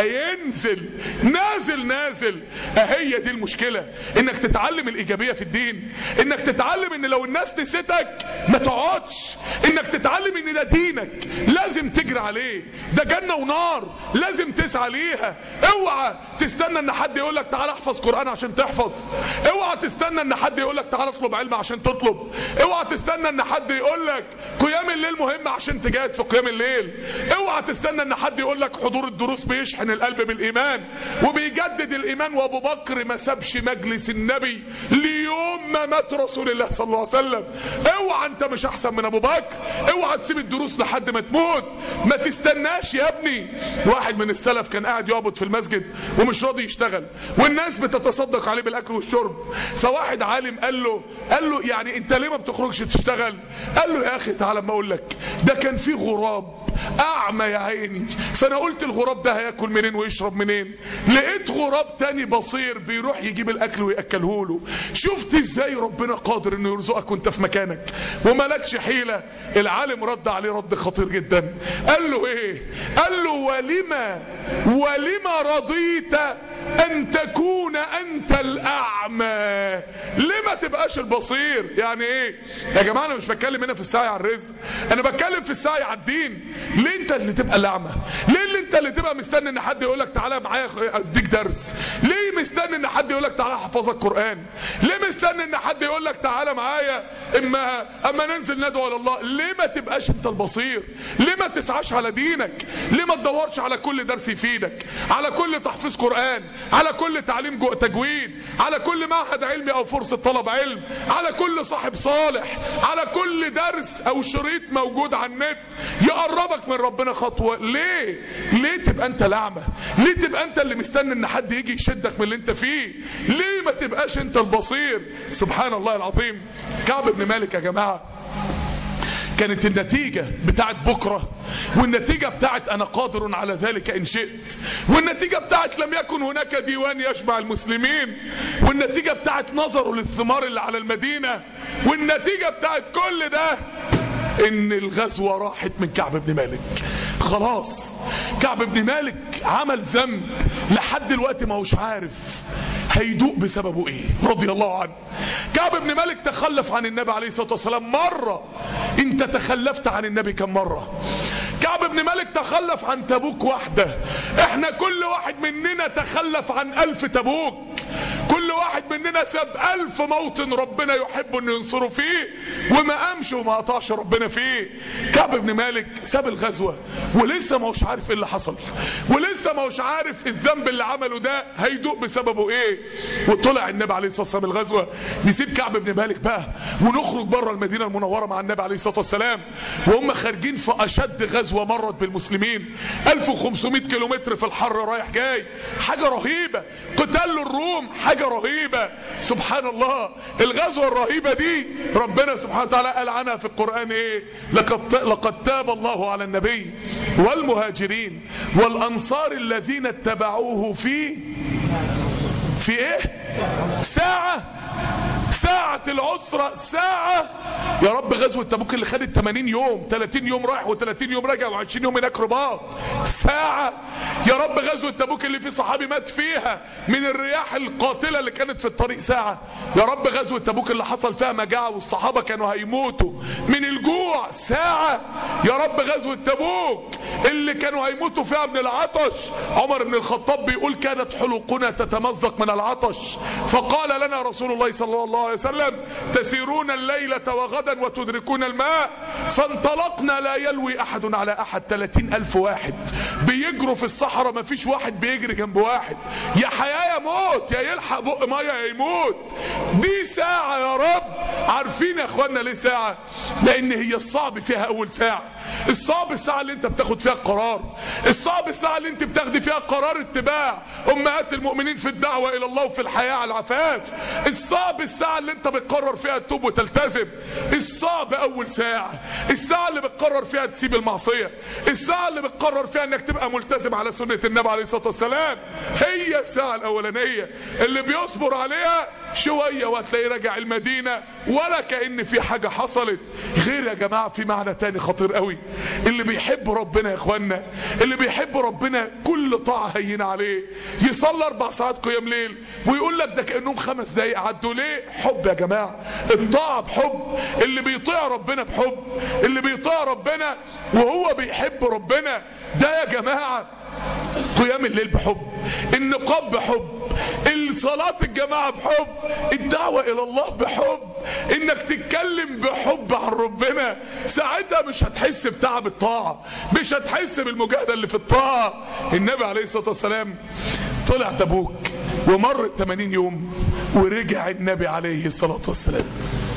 هينزل نازل نازل. اهي دي المشكله، انك تتعلم الايجابيه في الدين، انك تتعلم ان لو الناس نسيتك ما تقعدش، انك تتعلم ان ده دينك لازم تجري عليه، ده جنه ونار لازم تسعى ليها. اوعى تستنى ان حد يقول لك تعالى احفظ قران عشان تحفظ، اوعى تستنى ان حد يقول لك تعالى اطلب علم عشان تطلب، اوعى تستنى ان حد يقول لك قيام الليل مهم عشان تجاهد في قيام الليل، اوعى تستنى ان حد يقول لك حضور الدروس بيشحن القلب بالايمان وبيجدد الايمان. وابو بكر ما سابش مجلس النبي ليوم ما مات رسول الله صلى الله عليه وسلم. اوعى انت مش احسن من ابو بكر، اوعى تسيب الدروس لحد ما تموت، ما تستناش يا ابني. واحد من السلف كان قاعد يعبد في المسجد ومش راضي يشتغل والناس بتتصدق عليه بالاكل والشرب، فواحد عالم قال له قال له يعني انت ليه ما بتخرجش تشتغل؟ قال له يا اخي تعالى ما اقول لك، ده كان في غراب اعمى يا عيني، فانا قلت الغراب ده هياكل منين ويشرب منين؟ لقيت غراب تاني بصير بيروح يجيب الاكل وياكله له. شفت ازاي ربنا قادر انه يرزقك وانت في مكانك ومالكش حيله؟ العالم رد عليه رد خطير جدا، قال له ايه؟ قال له ولما ولما رضيت ان تكون انت الاعمى؟ ليه ما تبقاش البصير؟ يعني ايه يا جماعه؟ انا مش بتكلم هنا في السعي على الرزق، انا بتكلم في السعي على الدين. ليه انت اللي تبقى الاعمى؟ ليه اللي انت اللي تبقى مستني ان حد يقول لك تعالى معايا اديك درس؟ ليه مستني ان حد يقول لك تعالى احفظك قران؟ ليه مستني ان حد يقول لك تعالى معايا اما اما ننزل ندعو على الله؟ ليه ما تبقاش انت البصير؟ ليه ما تسعاش على دينك؟ ليه ما تدورش على كل درس يفيدك، على كل تحفيظ قران، على كل تعليم تجويد، على كل معهد علمي او فرصه طلب علم، على كل صاحب صالح، على كل درس او شريط موجود على النت يقربك من ربنا خطوه؟ ليه؟ ليه تبقى انت الاعمى؟ ليه تبقى انت اللي مستني ان حد يجي يشدك من اللي انت فيه؟ ليه ما تبقاش انت البصير؟ سبحان الله العظيم. كعب بن مالك يا جماعه كانت النتيجة بتاعت بكرة، والنتيجة بتاعت أنا قادر على ذلك إن شئت، والنتيجة بتاعت لم يكن هناك ديوان يجمع المسلمين، والنتيجة بتاعت نظروا للثمار اللي على المدينة، والنتيجة بتاعت كل ده إن الغزوة راحت من كعب بن مالك. خلاص كعب بن مالك عمل ذنب لحد دلوقتي ما هوش عارف هيدوق بسببه ايه رضي الله عنه. كعب بن مالك تخلف عن النبي عليه الصلاة والسلام مرة. انت تخلفت عن النبي كم مرة؟ كعب بن مالك تخلف عن تبوك واحدة. احنا كل واحد مننا تخلف عن الف تبوك. كل واحد مننا ساب ألف موطن ربنا يحب انه ينصره فيه وما قامش وما قطعش ربنا فيه. كعب بن مالك ساب الغزوة ولسه ما هوش عارف ايه اللي حصل، ولسه ما هوش عارف الذنب اللي عمله ده هيدوق بسببه ايه. وطلع النبي عليه الصلاة والسلام الغزوة. نسيب كعب بن مالك بقى ونخرج بره المدينة المنورة مع النبي عليه الصلاة والسلام، وهم خارجين في اشد غزوة مرت بالمسلمين، ألف وخمسمائة كيلومتر في الحر رايح جاي، حاجة رهيبة. قتال الروم حاجة رهيبة. سبحان الله، الغزوة الرهيبة دي ربنا سبحانه وتعالى قال عنها في القرآن ايه؟ لقد لقد تاب الله على النبي والمهاجرين والأنصار الذين اتبعوه في في ايه؟ ساعة ساعة العسرة، ساعة. يا رب غزوة تبوك اللي خدت ثمانين يوم، ثلاثين يوم رايح وثلاثين يوم راجع وعشرين يوم هناك رباط، ساعة. يا رب غزوة تبوك اللي في صحابي مات فيها من الرياح القاتلة اللي كانت في الطريق، ساعة. يا رب غزوة تبوك اللي حصل فيها مجاعة والصحابة كانوا هيموتوا من الجوع، ساعة. يا رب غزوة تبوك اللي كانوا هيموتوا فيها من العطش، عمر بن الخطاب بيقول كانت حلقنا تتمزق من العطش، فقال لنا رسول الله صلى الله عليه وسلم تسيرون الليلة وغدا وتدركون الماء، فانطلقنا لا يلوي احد على احد، ثلاثين الف واحد بيجروا في الصحراء، ما فيش واحد بيجري جنب واحد، يا حياة يا موت، يا يلحق بق ميه يا يموت. دي ساعة يا رب. عارفين يا اخوانا ليه ساعة؟ لان هي الصعب فيها اول ساعة. الصعب الساعة اللي انت بتاخد فيها القرار، الصعب الساعة اللي انت بتاخدي فيها قرار اتباع امهات المؤمنين في الدعوة الى الله وفي الحياة على العفاف، الصعب الساعة اللي انت بتقرر فيها تتوب وتلتزم، الصعب اول ساعة، الساعة اللي بتقرر فيها تسيب المعصية، الساعة اللي بتقرر فيها انك تبقى ملتزم على سنة النبي عليه الصلاة والسلام، هي الساعة الاولانية اللي بيصبر عليها شوية وهتلاقيه راجع المدينة ولا كأن في حاجة حصلت. غير يا جماعة في معنى تاني خطير قوي، اللي بيحب ربنا يا اخوانا، اللي بيحب ربنا كل طاعة هينة عليه، يصلي اربع ساعات قيام ليل ويقول لك ده كأنهم خمس دقايق عدوا. ليه؟ حب يا جماعة، الطاعة بحب، اللي بيطيع ربنا بحب، اللي بيطيع ربنا وهو بيحب ربنا، ده يا جماعة قيام الليل بحب، النقاب بحب، الصلاة الجماعة بحب، الدعوة الى الله بحب، انك تتكلم بحب عن ربنا. ساعتها مش هتحس بتعب الطاعة، مش هتحس بالمجاهدة اللي في الطاعة. النبي عليه الصلاة والسلام طلع تبوك ومرت ثمانين يوم ورجع النبي عليه الصلاة والسلام.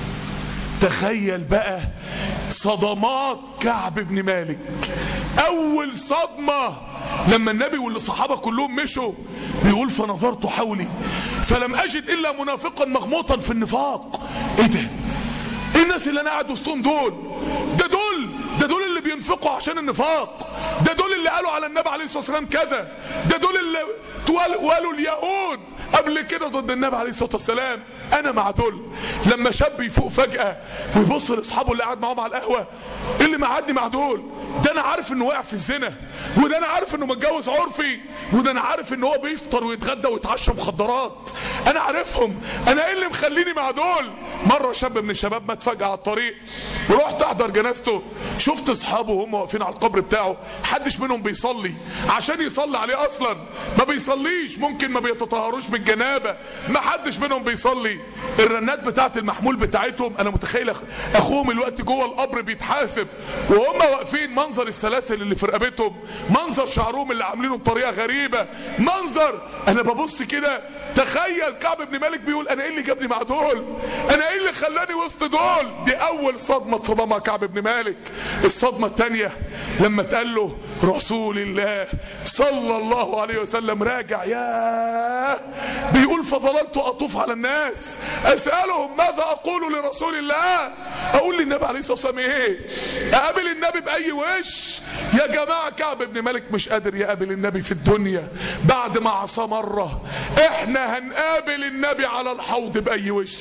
تخيل بقى صدمات كعب بن مالك. اول صدمة لما النبي والصحابة كلهم مشوا، بيقول فنظرت حولي فلم اجد الا منافقا مغموطا في النفاق. ايه ده؟ ايه الناس اللي انا قاعد وسطهم دول؟ ده دول ده دول اللي بينفقوا عشان النفاق، ده دول اللي قالوا على النبي عليه الصلاة والسلام كذا، ده دول اللي قالوا اليهود قبل كده ضد النبي عليه الصلاة والسلام. انا مع دول. لما شاب يفوق فجأة ويبص لاصحابه اللي قاعد معاهم على القهوة، ايه اللي مقعدني مع دول؟ ده انا عارف انه واقع في الزنا، وده انا عارف انه متجوز عرفي، وده انا عارف ان هو بيفطر ويتغدى ويتعشى مخدرات، انا عارفهم، انا ايه اللي مخليني مع دول؟ مرة شاب من الشباب مات فجأة على الطريق ورحت احضر جنازته، شفت اصحابه وهم واقفين على القبر بتاعه، حدش منهم بيصلي عشان يصلي عليه اصلا، ما بيصليش، ممكن ما بيتطهروش من الجنابة، ما حدش منهم بيصلي. الرنات بتاعت المحمول بتاعتهم، انا متخيل اخوهم الوقت جوه القبر بيتحاسب وهم واقفين، منظر السلاسل اللي في رقبتهم، منظر شعرهم اللي عاملينه بطريقه غريبه، منظر انا ببص كده. تخيل كعب بن مالك بيقول انا ايه اللي جابني مع دول؟ انا ايه اللي خلاني وسط دول؟ دي اول صدمه صدمها كعب بن مالك. الصدمه الثانيه لما اتقال له رسول الله صلى الله عليه وسلم راجع، ياه، بيقول فظللت اطوف على الناس اسالهم ماذا اقول لرسول الله؟ اقول للنبي عليه الصلاه والسلام ايه؟ اقابل النبي باي وش؟ يا جماعه كعب بن مالك مش قادر يقابل النبي في الدنيا بعد ما عصى مره، احنا هنقابل النبي على الحوض باي وش؟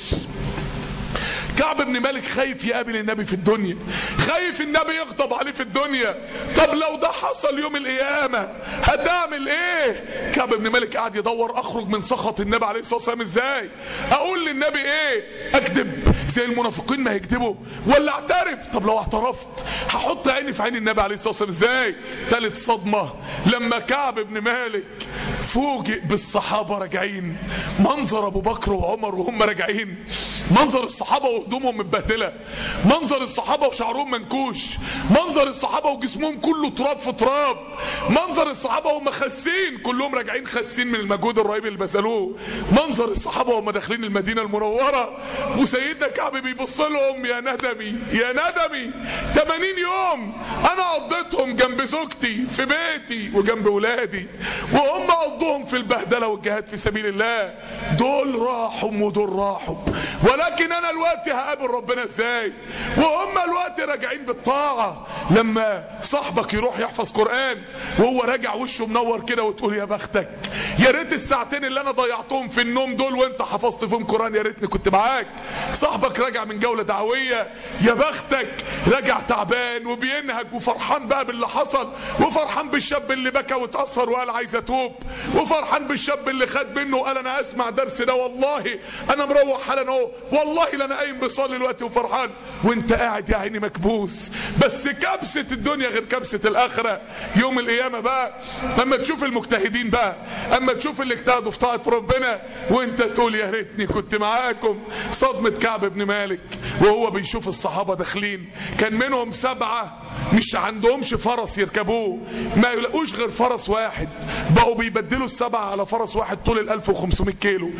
كعب بن مالك خايف يقابل النبي في الدنيا، خايف النبي يغضب عليه في الدنيا. طب لو ده حصل يوم القيامة هتعمل ايه؟ كعب بن مالك قاعد يدور اخرج من سخط النبي عليه الصلاة والسلام ازاي؟ اقول للنبي ايه؟ اكذب زي المنافقين ما هيكذبوا، ولا اعترف؟ طب لو اعترفت هحط عيني في عين النبي عليه الصلاة والسلام ازاي؟ ثالث صدمة لما كعب بن مالك فوجئ بالصحابة راجعين، منظر ابو بكر وعمر وهم راجعين، منظر الصحابة وهدومهم متبهدلة، منظر الصحابة وشعرهم منكوش، منظر الصحابة وجسمهم كله تراب في تراب، منظر الصحابة وهم خاسين، كلهم راجعين خاسين من المجهود الرهيب اللي بذلوه، منظر الصحابة وهم داخلين المدينة المنورة وسيدنا كعب بيبص لهم، يا ندمي يا ندمي، ثمانين يوم انا قضيتهم جنب زوجتي في بيتي وجنب ولادي، وهم قضوهم في البهدله والجهاد في سبيل الله، دول راحوا ودول راحوا، ولكن انا الوقت هقابل ربنا ازاي وهم الوقت راجعين بالطاعه؟ لما صاحبك يروح يحفظ قران وهو راجع وشه منور كده وتقول يا بختك، يا ريت الساعتين اللي انا ضيعتهم في النوم دول وانت حفظت فيهم قران يا ريتني كنت معاك. صاحبك راجع من جوله دعويه، يا بختك، راجع تعبان وبينهج وفرحان بقى باللي حصل، وفرحان بالشاب اللي بكى واتأثر وقال عايز اتوب، وفرحان بالشاب اللي خد منه وقال انا اسمع درس ده والله انا مروح حالا اهو، والله لا انا قايم بصلي دلوقتي وفرحان، وانت قاعد يا عيني مكبوس. بس كبسه الدنيا غير كبسه الاخره يوم القيامه بقى، اما تشوف المجتهدين بقى، اما تشوف اللي اجتهدوا في طاعه ربنا وانت تقول يا ريتني كنت معاكم. صدمه كعب بن مالك وهو بيشوف الصحابه داخلين، كان منهم سبعه مش عندهمش فرس يركبوه، ما يلاقوش غير فرس واحد، بقوا بيبدلوا السبعه على فرس واحد طول ال ألف وخمسمائة كيلو،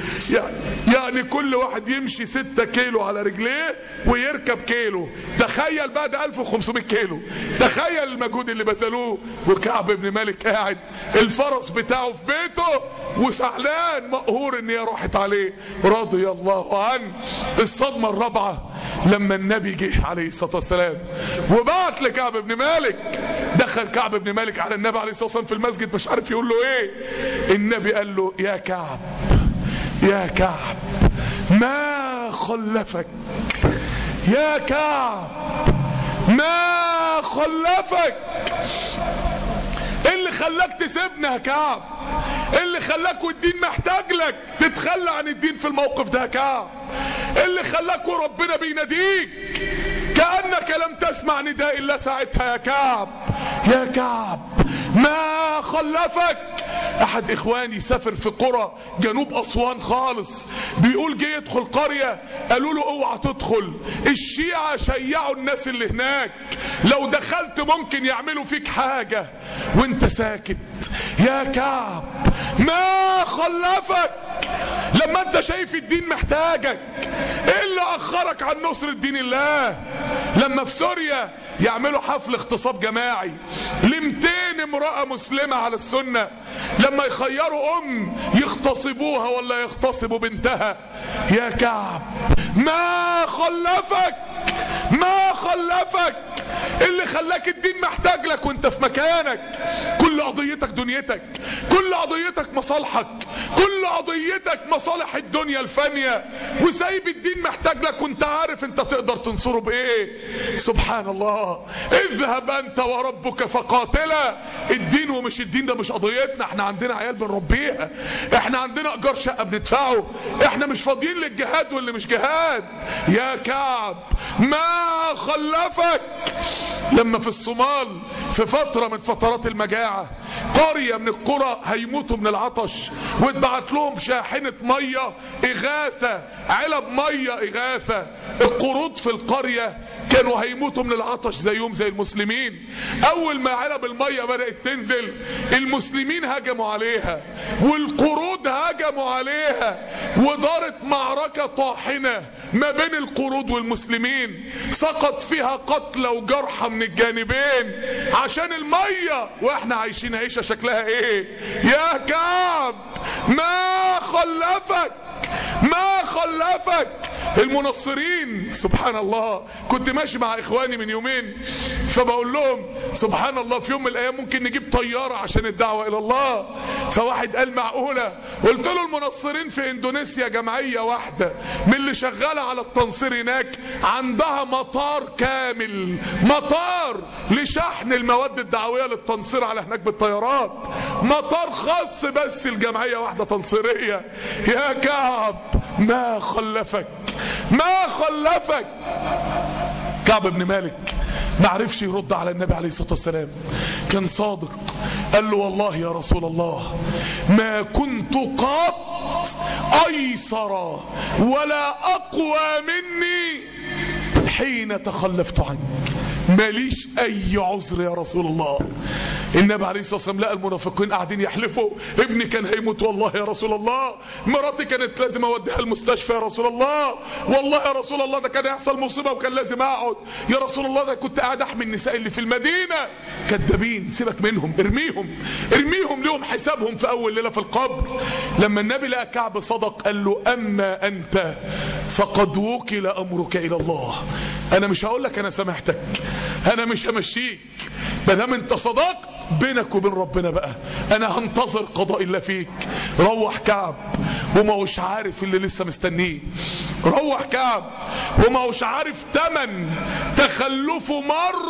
يعني كل واحد يمشي ستة كيلو على رجليه ويركب كيلو، تخيل بقى ده ألف وخمسمائة كيلو، تخيل المجهود اللي بذلوه. وكعب بن مالك قاعد الفرس بتاعه في بيته وسعلان مقهور ان هي راحت عليه رضي الله عنه. الصدمه الرابعه لما النبي جه عليه الصلاه والسلام وبعت لكعب بن مالك، دخل كعب بن مالك على النبي عليه الصلاه والسلام في المسجد مش عارف يقول له ايه، النبي قال له يا كعب يا كعب ما خلفك، يا كعب ما خلفك، اللي خلاك تسيبنا يا كعب، اللي خلاك والدين محتاج لك تتخلى عن الدين في الموقف ده يا كعب، اللي خلاك وربنا بيناديك كأنك لم تسمع نداء الله ساعتها يا كعب، يا كعب ما خلفك. احد اخواني سافر في قرى جنوب اسوان خالص، بيقول جه يدخل قرية قالوا له اوعى تدخل، الشيعة شيعوا الناس اللي هناك، لو دخلت ممكن يعملوا فيك حاجة وانت ساكت. يا كعب ما خلفك لما انت شايف الدين محتاجك، ايه اللي اخرك عن نصر الدين الله؟ لما في سوريا يعملوا حفل اغتصاب جماعي ل مئتين امرأة مسلمة على السنة، لما يخيروا ام يغتصبوها ولا يغتصبوا بنتها. يا كعب ما خلفك ما خلفك، اللي خلاك الدين محتاج لك وانت في مكانك، كل قضيتك دنيتك، كل قضيتك مصالحك، كل قضيتك مصالح الدنيا الفانية، وسايب الدين محتاج لك وانت عارف انت تقدر تنصره بايه. سبحان الله. اذهب انت وربك فقاتلا، الدين ومش الدين ده مش قضيتنا، احنا عندنا عيال بنربيها، احنا عندنا ايجار شقة بندفعه، احنا مش فاضيين للجهاد واللي مش جهاد. يا كعب ما خلفك لما في الصومال في فترة من فترات المجاعة قرية من القرى هيموتوا من العطش، واتبعت لهم شاحنة مية إغاثة، علب مية إغاثة، القروض في القرية كانوا هيموتوا من العطش زيهم زي المسلمين. أول ما علب المية بدأت تنزل المسلمين هجموا عليها والقروض هجموا عليها، ودارت معركة طاحنة ما بين القروض والمسلمين، سقط فيها قتلى وجرحى من الجانبين عشان المية، واحنا عايشين عيشة شكلها ايه. يا كعب ما خلفك ما خلفك. المنصرين سبحان الله، كنت ماشي مع اخواني من يومين فبقول لهم سبحان الله في يوم من الايام ممكن نجيب طيارة عشان الدعوة الى الله، فواحد قال معقولة؟ قلت له المنصرين في اندونيسيا جمعية واحدة من اللي شغالة على التنصير هناك عندها مطار كامل، مطار لشحن المواد الدعوية للتنصير على هناك بالطيارات، مطار خاص بس الجمعية واحدة تنصيرية. يا كعب ما خلفك ما خلفك. كعب بن مالك ما عرفش يرد على النبي عليه الصلاة والسلام، كان صادق. قال له والله يا رسول الله ما كنت قط أيسر ولا أقوى مني حين تخلفت عنك، ماليش اي عذر يا رسول الله. النبي عليه الصلاه والسلام لقى المنافقين قاعدين يحلفوا، ابني كان هيموت والله يا رسول الله، مراتي كانت لازم اوديها المستشفى يا رسول الله، والله يا رسول الله ده كان يحصل مصيبه وكان لازم اقعد يا رسول الله، ده كنت قاعد احمي النساء اللي في المدينه. كذابين، سيبك منهم، ارميهم ارميهم، لهم حسابهم في اول ليله في القبر. لما النبي لقى كعب صدق قال له اما انت فقد وكل امرك الى الله، انا مش هقول لك انا سامحتك، انا مش همشيك، ما دام انت صدقت بينك وبين ربنا بقى، انا هنتظر قضاء الله فيك. روح كعب وما هوش عارف اللي لسه مستنيه، روح كعب وما هوش عارف تمن تخلفه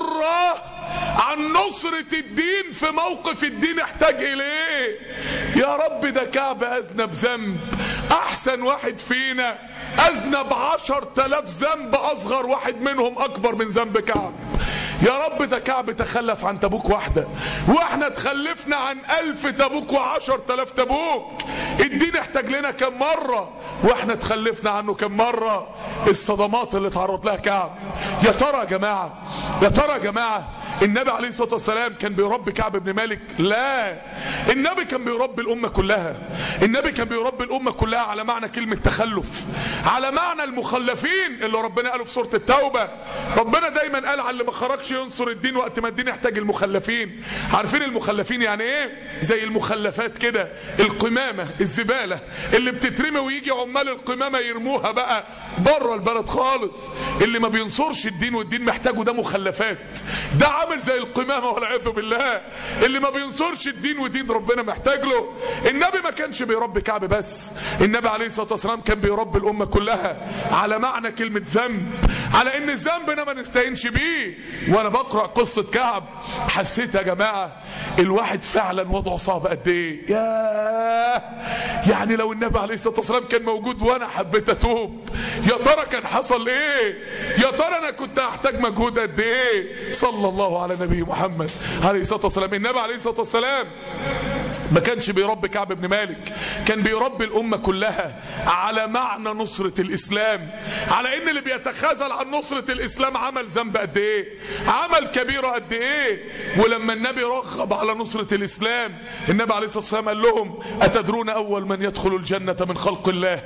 مره عن نصرة الدين في موقف الدين احتاج اليه. يا رب ده كعب اذنب ذنب، احسن واحد فينا اذنب عشر تلاف ذنب، اصغر واحد منهم اكبر من ذنب كعب. يا رب ده كعب تخلف عن تبوك واحدة، واحنا تخلفنا عن الف تبوك وعشر تلاف تبوك. الدين احتاج لنا كم مرة واحنا تخلفنا عنه كم مرة. الصدمات اللي تعرض لها كعب، يا ترى يا جماعة يا ترى يا جماعة النبي عليه الصلاة والسلام كان بيربي كعب بن مالك؟ لا، النبي كان بيربي الأمة كلها. النبي كان بيربي الأمة كلها على معنى كلمة تخلف، على معنى المخلفين اللي ربنا قاله في سورة التوبة. ربنا دايما قال على اللي ما خرجش ينصر الدين وقت ما الدين يحتاج المخلفين. عارفين المخلفين يعني ايه؟ زي المخلفات كده، القمامة، الزبالة اللي بتترمي ويجي عمال القمامة يرموها بقى بره البلد خالص. اللي ما بينصرش الدين والدين محتاجه ده مخلفات، ده عامل زي القمامة والعياذ بالله، اللي ما بينصرش الدين ودين ربنا محتاج له. النبي ما كانش بيربي كعب بس، النبي عليه الصلاة والسلام كان بيربي الأمة كلها على معنى كلمة ذنب، على ان الذنب ده ما نستهينش بيه. وانا بقرأ قصة كعب حسيت يا جماعة الواحد فعلا وضعه صعب قد ايه. ياه، يعني لو النبي عليه الصلاة والسلام كان موجود وانا حبيت اتوب، يا ترى كان حصل ايه؟ يا ترى انا كنت احتاج مجهود قد ايه؟ صلى الله على نبي محمد عليه الصلاة والسلام. النبي عليه الصلاة والسلام ما كانش بيربي كعب بن مالك، كان بيربي الأمة كلها على معنى نصرة الإسلام، على إن اللي بيتخاذل عن نصرة الإسلام عمل ذنب قد إيه، عمل كبيرة قد إيه. ولما النبي رغب على نصرة الإسلام، النبي عليه الصلاة والسلام قال لهم أتدرون أول من يدخل الجنة من خلق الله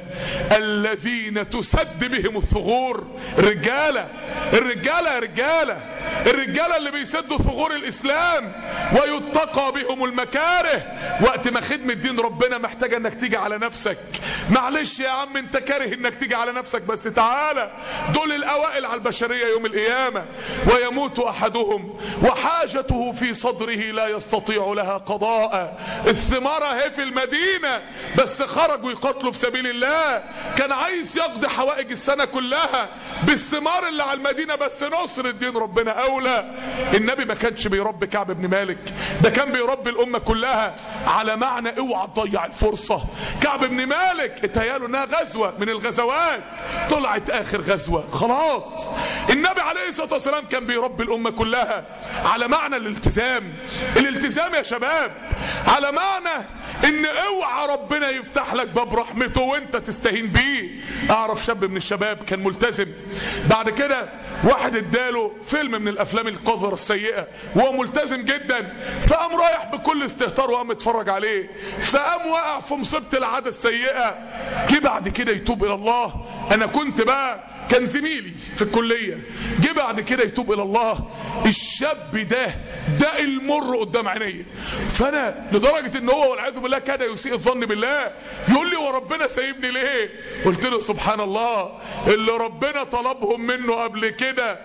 الذين تسد بهم الثغور؟ الرجالة الرجالة يا رجالة الرجالة اللي بيسدوا ثغور الإسلام ويتقى بهم المكاره. وقت ما خدمة دين ربنا محتاجة انك تيجي على نفسك، معلش يا عم انت كاره انك تيجي على نفسك، بس تعالى، دول الاوائل على البشرية يوم القيامة. ويموت احدهم وحاجته في صدره لا يستطيع لها قضاء. الثمار اهي في المدينة بس خرجوا يقاتلوا في سبيل الله، كان عايز يقضي حوائج السنة كلها بالثمار اللي على المدينة، بس نصر الدين ربنا اولى. النبي ما كانش بيربي كعب بن مالك، ده كان بيربي الامة كلها على معنى اوعى تضيع الفرصة. كعب بن مالك اتهيأله انها غزوة من الغزوات، طلعت اخر غزوة خلاص. النبي عليه الصلاة والسلام كان بيربي الامة كلها على معنى الالتزام. الالتزام يا شباب على معنى ان اوعى ربنا يفتح لك باب رحمته وانت تستهين بيه. اعرف شاب من الشباب كان ملتزم، بعد كده واحد اداله فيلم من الافلام القذرة السيئة وهو ملتزم جدا، فقام رايح بكل استهتار وقام اتفرج عليه، فقام وقع في مصيبة العادة السيئة. جه بعد كده يتوب الى الله. انا كنت بقى كان زميلي في الكلية، جه بعد كده يتوب الى الله. الشاب ده ده المر قدام عيني، فانا لدرجة ان هو والعياذ بالله كاد يسيء الظن بالله، يقول لي وربنا سايبني ليه؟ قلت له سبحان الله، اللي ربنا طلبهم منه قبل كده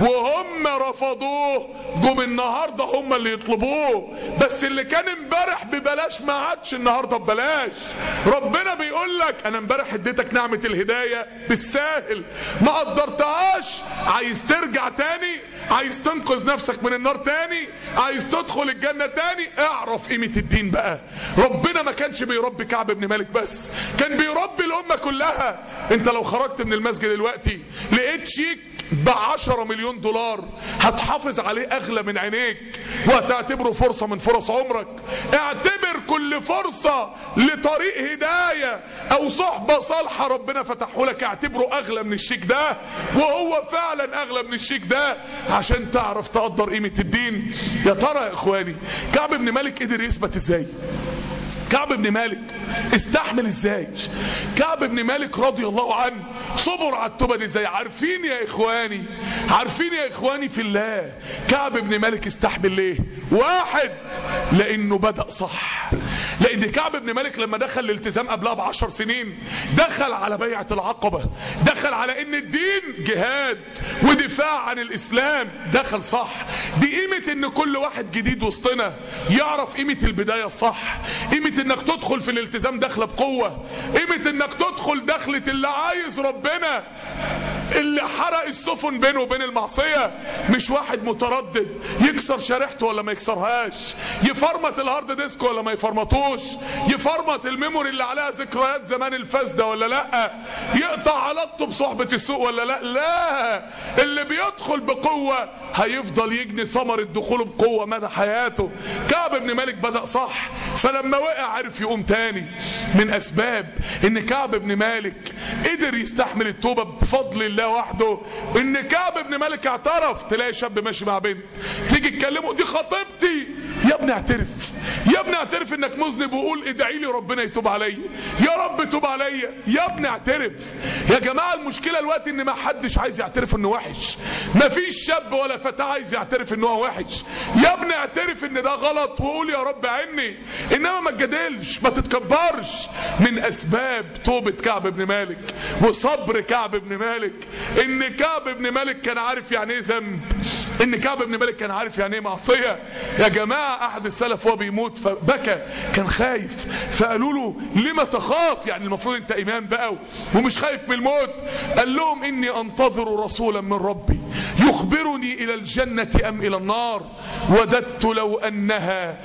وهم رفضوه جم النهارده هم اللي يطلبوه، بس اللي كان امبارح ببلاش ما عادش النهارده ببلاش. ربنا بيقول لك انا امبارح اديتك نعمة الهداية بالساهل ما قدرتهاش، عايز ترجع تاني، عايز تنقذ نفسك من النار تاني، عايز تدخل الجنة تاني، اعرف قيمة الدين بقى. ربنا ما كانش بيربي كعب بن مالك بس، كان بيربي الأمة كلها. انت لو خرجت من المسجد دلوقتي لقيت شيك بعشرة مليون دولار هتحافظ عليه اغلى من عينيك وهتعتبره فرصة من فرص عمرك. اعتبر كل فرصة لطريق هداية او صحبة صالحة ربنا فتحه لك اعتبره اغلى من الشيك ده، وهو فعلا اغلى من الشيك ده، عشان تعرف تقدر قيمة الدين. يا ترى يا اخواني كعب بن مالك قدر يثبت ازاي؟ كعب بن مالك استحمل ازاي؟ كعب بن مالك رضي الله عنه صبر على التوبه دي ازاي؟ عارفين يا اخواني عارفين يا اخواني في الله كعب بن مالك استحمل ليه؟ واحد، لانه بدأ صح. لان كعب بن مالك لما دخل الالتزام قبلها بعشر سنين دخل على بيعة العقبة، دخل على ان الدين جهاد ودفاع عن الاسلام، دخل صح. دي قيمة ان كل واحد جديد وسطنا يعرف قيمة البداية الصح، قيمة انك تدخل في الالتزام دخلة بقوة، قيمة انك تدخل دخلة اللي عايز ربنا، اللي حرق السفن بينه وبين المعصية، مش واحد متردد يكسر شريحته ولا ما يكسرهاش، يفرمط الهارد ديسك ولا ما يفرمطوش، يفرمط الميموري اللي عليها ذكريات زمان الفاسدة ولا لا، يقطع علاقته بصحبة السوق ولا لا. لا، اللي بيدخل بقوة هيفضل يجني ثمرة دخوله بقوة مدى حياته. كعب بن مالك بدأ صح، فلما وقع عرف يقوم تاني. من اسباب ان كعب بن مالك قدر يستحمل التوبة بفضل الله وحده ان كعب بن مالك اعترف. تلاقي شاب ماشي مع بنت تيجي تكلمه دي خطيبتي، يا ابني اعترف، يا ابني اعترف انك مذنب وقول ادعي لي ربنا يتوب عليا، يا رب توب عليا، يا ابني اعترف. يا جماعه المشكله الوقت ان ما حدش عايز يعترف انه وحش، ما فيش شاب ولا فتاه عايز يعترف انه هو وحش. يا ابني اعترف ان ده غلط وقول يا رب عني، انما ما تجادلش ما تتكبرش. من اسباب توبه كعب بن مالك وصبر كعب بن مالك ان كعب بن مالك كان عارف يعني ايه ذنب، ان كعب بن مالك كان عارف يعني ايه معصيه. يا جماعه احد السلف وهو بيموت فبكى، كان خايف، فقالوا له لما تخاف؟ يعني المفروض انت ايمان بقى ومش خايف من الموت. قال لهم اني انتظر رسولا من ربي يخبرني الى الجنه ام الى النار، وددت لو انها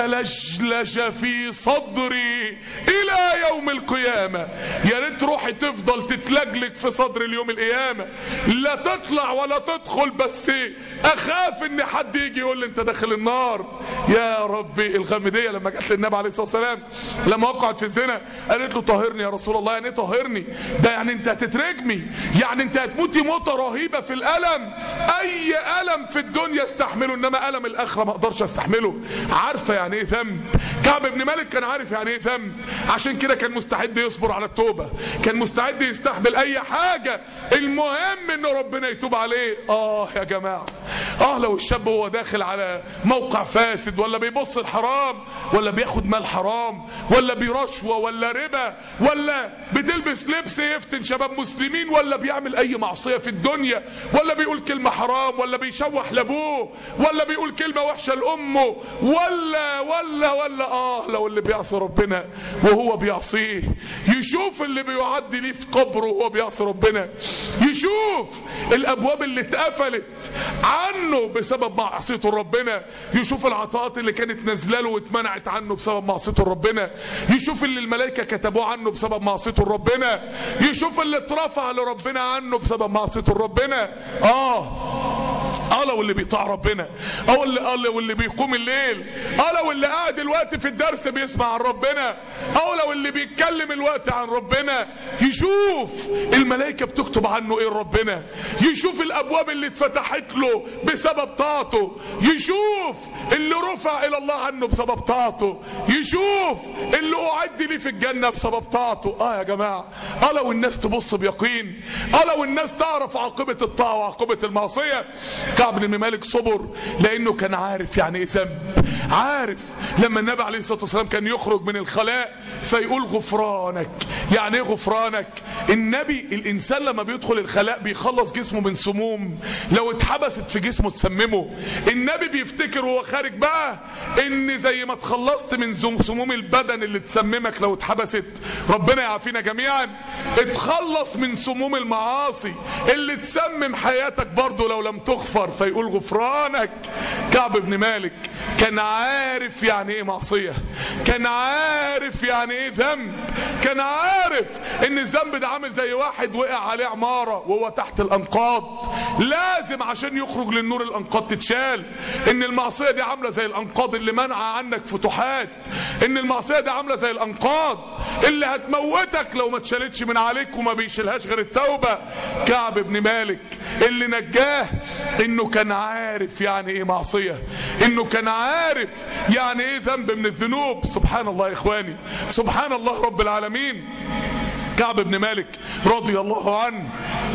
تلجلج في صدري الى يوم القيامه. يا ريت روحي تفضل تتلجلج في صدر اليوم القيامه، لا تطلع ولا تدخل، بس اخاف ان حد يجي يقول لي انت داخل النار. يا ربي الغامديه لما جت للنبي عليه الصلاه والسلام لما وقعت في الزنا قالت له طهرني يا رسول الله. يعني ايه طهرني؟ ده يعني انت هتترجمي، يعني انت هتموتي موته رهيبه في الالم، اي الم في الدنيا استحمله انما الم الاخره ما اقدرش استحمله. عارفه يعني ايه ذنب؟ كعب بن مالك كان عارف يعني ايه ذنب، عشان كده كان مستعد يصبر على التوبه، كان مستعد يستحمل اي حاجه، المهم ان ربنا يتوب عليه. اه يا جماعه، اه لو الشاب هو داخل على موقع فاسد ولا بيبص الحرام ولا بياخد مال حرام ولا برشوه ولا ربا ولا بتلبس لبس يفتن شباب مسلمين ولا بيعمل اي معصيه في الدنيا ولا بيقول كلمه حرام ولا بيشوح لابوه ولا بيقول كلمه وحشه لامه ولا ولا ولا اه لو اللي بيعصي ربنا وهو بيعصيه يشوف اللي بيعدي ليه في قبره وهو بيعصي ربنا، يشوف الابواب اللي اتقفلت عنه بسبب معصيته لربنا، يشوف العطاءات اللي كانت نازله له واتمنعت عنه بسبب معصيته لربنا، يشوف اللي الملائكه كتبوه عنه بسبب معصيته لربنا، يشوف اللي اترفع لربنا عنه بسبب معصيته لربنا. اه اه لو اللي بيطاع ربنا، اه اللي اه لو اللي بيقوم الليل، اه لو اللي قاعد الوقت في الدرس بيسمع عن ربنا، اه لو اللي بيتكلم الوقت عن ربنا، يشوف الملائكه بتكتب عنه ايه ربنا، يشوف الابواب اللي اتفتحت له بسبب طاعته، يشوف اللي رفع الى الله عنه بسبب طاعته، يشوف اللي اعد ليه في الجنه بسبب طاعته. اه يا جماعه، اه لو الناس تبص بيقين، اه لو الناس تعرف عاقبه الطاعه وعاقبه المعصيه. كعب بن مالك صبر لانه كان عارف يعني ايه ذنب، عارف لما النبي عليه الصلاه والسلام كان يخرج من الخلاء فيقول غفرانك. يعني ايه غفرانك؟ النبي الانسان لما بيدخل الخلاء بيخلص جسمه من سموم لو اتحبست في جسمه تسممه، النبي بيفتكر وهو خارج بقى ان زي ما اتخلصت من سموم البدن اللي تسممك لو اتحبست، ربنا يعافينا جميعا، اتخلص من سموم المعاصي اللي تسمم حياتك برضه لو لم تغفر، فيقول غفرانك. كعب بن مالك كان عارف يعني ايه معصية، كان عارف يعني ايه ذنب، كان عارف ان الذنب ده عامل زي واحد وقع عليه عمارة وهو تحت الانقاض، لازم عشان يخرج للنور الانقاض تتشال. ان المعصية دي عاملة زي الانقاض اللي منع عنك فتوحات، ان المعصية دي عاملة زي الانقاض اللي هتموتك لو ما اتشالتش من عليك وما بيشيلهاش غير التوبة. كعب بن مالك اللي نجاه انه كان عارف يعني ايه معصية، انه كان عارف يعني ايه ذنب من الذنوب. سبحان الله يا اخواني، سبحان الله رب العالمين. كعب بن مالك رضي الله عنه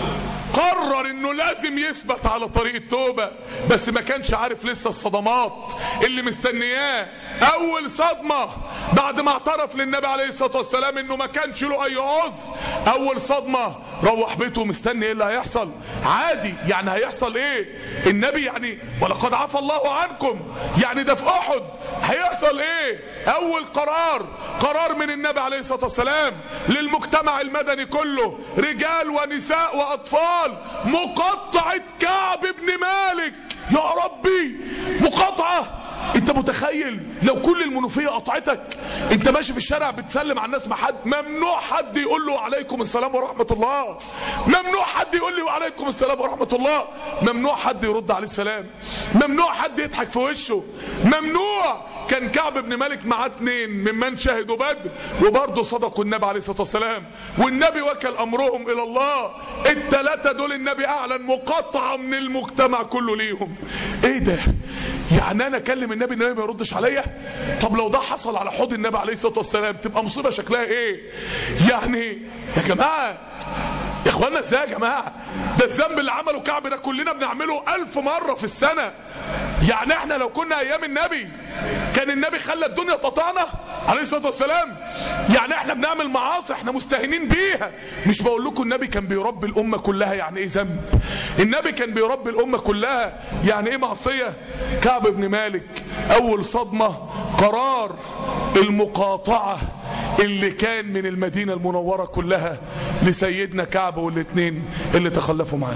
قرر انه لازم يثبت على طريق التوبة، بس ما كانش عارف لسه الصدمات اللي مستنياه. اول صدمة بعد ما اعترف للنبي عليه الصلاة والسلام انه ما كانش له اي عذر، اول صدمة روح بيته مستني ايه اللي هيحصل. عادي يعني هيحصل ايه؟ النبي يعني ولقد عفى الله عنكم، يعني ده في احد هيحصل ايه؟ اول قرار قرار من النبي عليه الصلاة والسلام للمجتمع المدني كله، رجال ونساء واطفال، مقاطعة كعب بن مالك. يا ربي مقاطعة! انت متخيل لو كل المنوفية قطعتك؟ انت ماشي في الشارع بتسلم على الناس، ما حد ممنوع حد يقول له عليكم السلام ورحمة الله، ممنوع حد يقول له عليكم السلام ورحمة الله، ممنوع حد يرد عليه السلام، ممنوع حد يضحك في وشه، ممنوع. كان كعب بن مالك معاه اتنين ممن شهدوا بدر وبرضه صدقوا النبي عليه الصلاة والسلام، والنبي وكل امرهم الى الله. التلاتة دول النبي اعلن مقاطعة من المجتمع كله ليهم. ايه ده؟ يعني انا اكلم النبي النبي ما يردش عليا؟ طب لو ده حصل على حوض النبي عليه الصلاة والسلام تبقى مصيبة شكلها ايه؟ يعني يا جماعة يا اخوانا ازاي يا جماعة؟ ده الذنب اللي عمله كعب ده كلنا بنعمله الف مرة في السنة. يعني احنا لو كنا ايام النبي كان النبي خلى الدنيا تقطعنا عليه الصلاة والسلام؟ يعني احنا بنعمل معاصي احنا مستهينين بيها. مش بقول لكم النبي كان بيربي الامة كلها يعني ايه ذنب، النبي كان بيربي الامة كلها يعني ايه معصية. كعب بن مالك اول صدمة قرار المقاطعة اللي كان من المدينة المنورة كلها لسيدنا كعب والاثنين اللي تخلفوا معاه.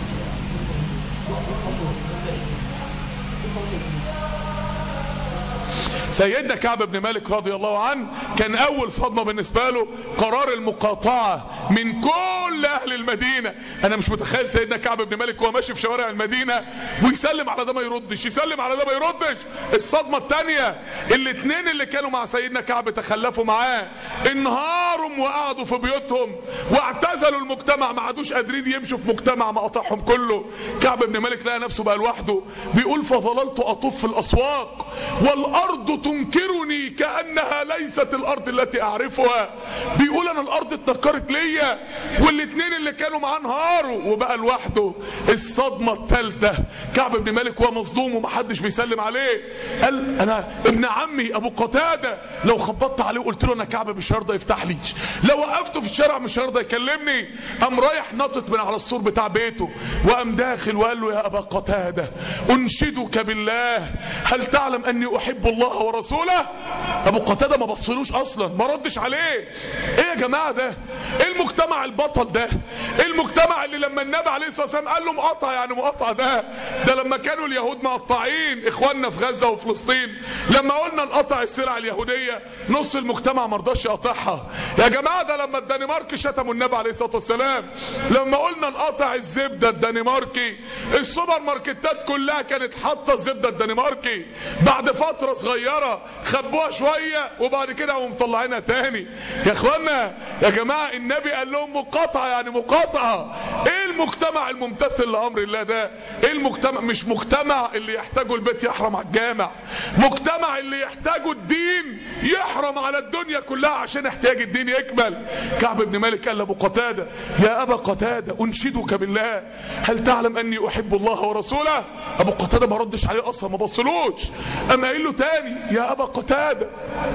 سيدنا كعب بن مالك رضي الله عنه كان اول صدمة بالنسبة له قرار المقاطعة من كل اهل المدينة. انا مش متخيل سيدنا كعب بن مالك وهو ماشي في شوارع المدينة ويسلم على ده ما يردش، يسلم على ده ما يردش. الصدمة الثانية الاثنين اللي كانوا مع سيدنا كعب تخلفوا معاه، انهاروا وقعدوا في بيوتهم واعتزلوا المجتمع، ما عادوش قادرين يمشوا في مجتمع مقاطعهم كله. كعب بن مالك لقى نفسه بقى لوحده، بيقول فظللت اطوف في الاسواق والارض تنكرني كأنها ليست الارض التي اعرفها. بيقول انا الارض اتنكرت ليا، والاثنين اللي كانوا معاه انهاروا وبقى لوحده. الصدمة الثالثة كعب بن مالك وهو مصدوم ومحدش بيسلم عليه، قال انا ابن عمي ابو قتادة لو خبطت عليه وقلت له انا كعب مش هيرضى يفتح لي، لو وقفته في الشارع مش هيرضى يكلمني. قام رايح نطت من على السور بتاع بيته وقام داخل وقال له يا ابا قتادة انشدك بالله هل تعلم اني احب الله ورسوله؟ ابو قتادة ما بصلوش اصلا، ما ردش عليه. ايه يا جماعة ده؟ ايه المجتمع البطل ده؟ ايه المجتمع اللي لما النبي عليه الصلاة والسلام قال له مقاطع يعني مقاطع ده؟ ده لما كانوا اليهود مقطعين اخواننا في غزة وفلسطين، لما قلنا نقطع السلع اليهودية نص المجتمع ما رضاش يقطعها. يا جماعة ده لما الدنمارك شتموا النبي عليه الصلاة والسلام، لما قلنا نقطع الزبدة الدنماركي السوبر ماركتات كلها كانت حاطة الزبدة الدنماركي، بعد فترة صغيرة خبوها شوية وبعد كده هم مطلعينها تاني. يا اخوانا يا جماعة النبي قال لهم مقاطعة يعني مقاطعة. ايه المجتمع الممتثل لامر الله ده؟ ايه المجتمع؟ مش مجتمع اللي يحتاجه البيت يحرم على الجامع، مجتمع اللي يحتاجه الدين يحرم على الدنيا كلها عشان احتياج الدين يكمل. كعب بن مالك قال لابو قتادة يا ابا قتادة انشدك بالله هل تعلم اني احب الله ورسوله؟ ابو قتادة ما ردش عليه اصلا، ما بصلوش. اما قال له تاني يا ابا قتادة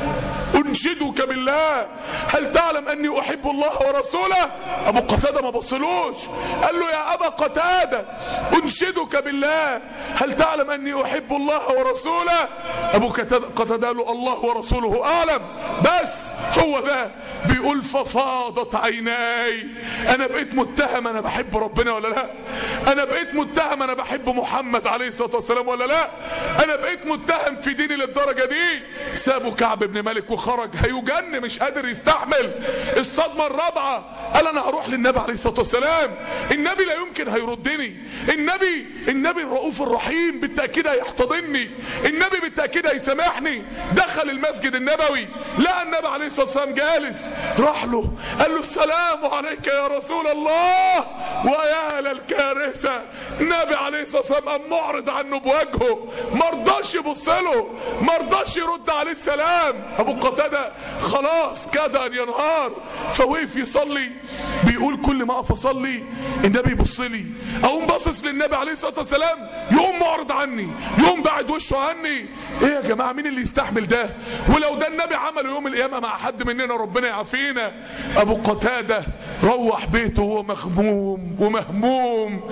انشدك بالله هل تعلم اني احب الله ورسوله؟ ابو قتادة ما بصلوش، قال له يا ابا قتادة انشدك بالله هل تعلم اني احب الله ورسوله؟ ابو قتادة قال له الله ورسوله اعلم، بس هو ده. بيقول ففاضت عيناي، انا بقيت متهم انا بحب ربنا ولا لا؟ انا بقيت متهم انا بحب محمد عليه الصلاة والسلام ولا لا؟ انا بقيت متهم في ديني للدرجة دي. سابوا كعب بن مالك وخرج هيجن، مش قادر يستحمل الصدمة الرابعة. قال انا هروح للنبي عليه الصلاة والسلام، النبي لا يمكن هيردني، النبي النبي الرؤوف الرحيم بالتأكيد هيحتضنني، النبي بالتأكيد هيسامحني. دخل المسجد النبوي لقى النبي عليه الصلاة والسلام جالس، راح له قال له السلام عليك يا رسول الله. ويا للكارثة، النبي عليه الصلاة والسلام قام معرض عنه بوجهه، مرضاش يبص له، مرضاش يرد عليه السلام. ابو قتادة خلاص كاد ان ينهار، فوقف يصلي. بيقول كل ما اقف اصلي النبي يبص لي، اقوم باصص للنبي عليه الصلاة والسلام يقوم معرض عني، يقوم بعد وشه عني. ايه يا جماعة مين اللي يستحمل ده؟ ولو ده النبي عمله يوم القيامة مع حد مننا ربنا يعافينا. ابو قتادة روح بيته وهو مخموم ومهموم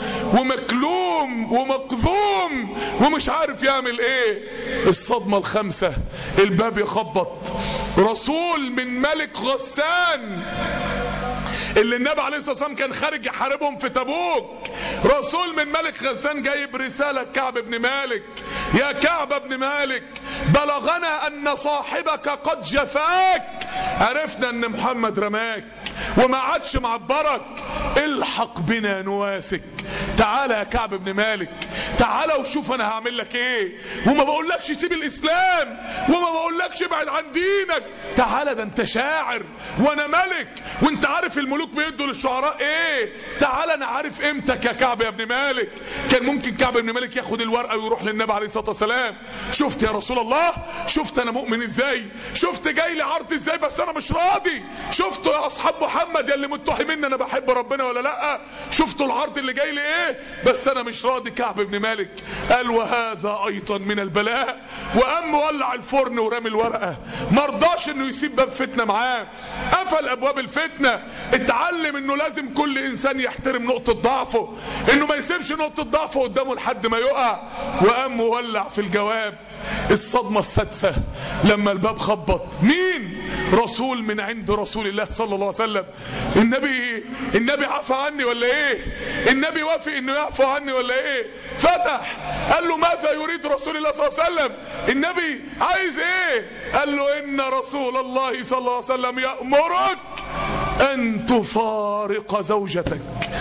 ومكلوم ومقذوم ومش عارف يعمل ايه. الصدمة الخامسة، الباب يخبط، رسول من ملك غسان اللي النبي عليه الصلاة والسلام كان خارج يحاربهم في تبوك. رسول من ملك غسان جايب رسالة كعب بن مالك. يا كعب بن مالك، بلغنا ان صاحبك قد جفاك، عرفنا ان محمد رماك وما عادش معبرك، الحق بنا نواسك. تعالى يا كعب بن مالك، تعالى وشوف انا هعمل لك ايه. وما بقولكش سيب الاسلام، وما بقولكش ابعد عن دينك، تعالى ده انت شاعر وانا ملك، وانت عارف الملوك بيدوا للشعراء ايه. تعالى انا عارف قيمتك يا كعب يا ابن مالك. كان ممكن كعب بن مالك ياخد الورقه ويروح للنبي عليه الصلاه والسلام، شفت يا رسول الله، شفت انا مؤمن ازاي، شفت جاي لي عرض ازاي، بس انا مش راضي. شفتوا يا اصحاب محمد يا اللي متهمين انا بحب ربنا ولا لا، شفتوا العرض اللي جاي لي ايه، بس انا مش راضي. كعب بن مالك قال وهذا ايضا من البلاء، وقام مولع الفرن ورمي الورقه، مرضاش انه يسيب باب فتنه معاه، قفل ابواب الفتنه. اتعلم انه لازم كل انسان يحترم نقطه ضعفه، انه ما يسيبش نقطه ضعفه قدامه لحد ما يقع. وقام مولع في الجواب. الصدمة السادسة لما الباب خبط، مين؟ رسول من عند رسول الله صلى الله عليه وسلم. النبي النبي عفى عني ولا ايه؟ النبي وافق انه يعفو عني ولا ايه؟ فتح قال له ماذا يريد رسول الله صلى الله عليه وسلم؟ النبي عايز ايه؟ قال له ان رسول الله صلى الله عليه وسلم يأمرك ان تفارق زوجتك.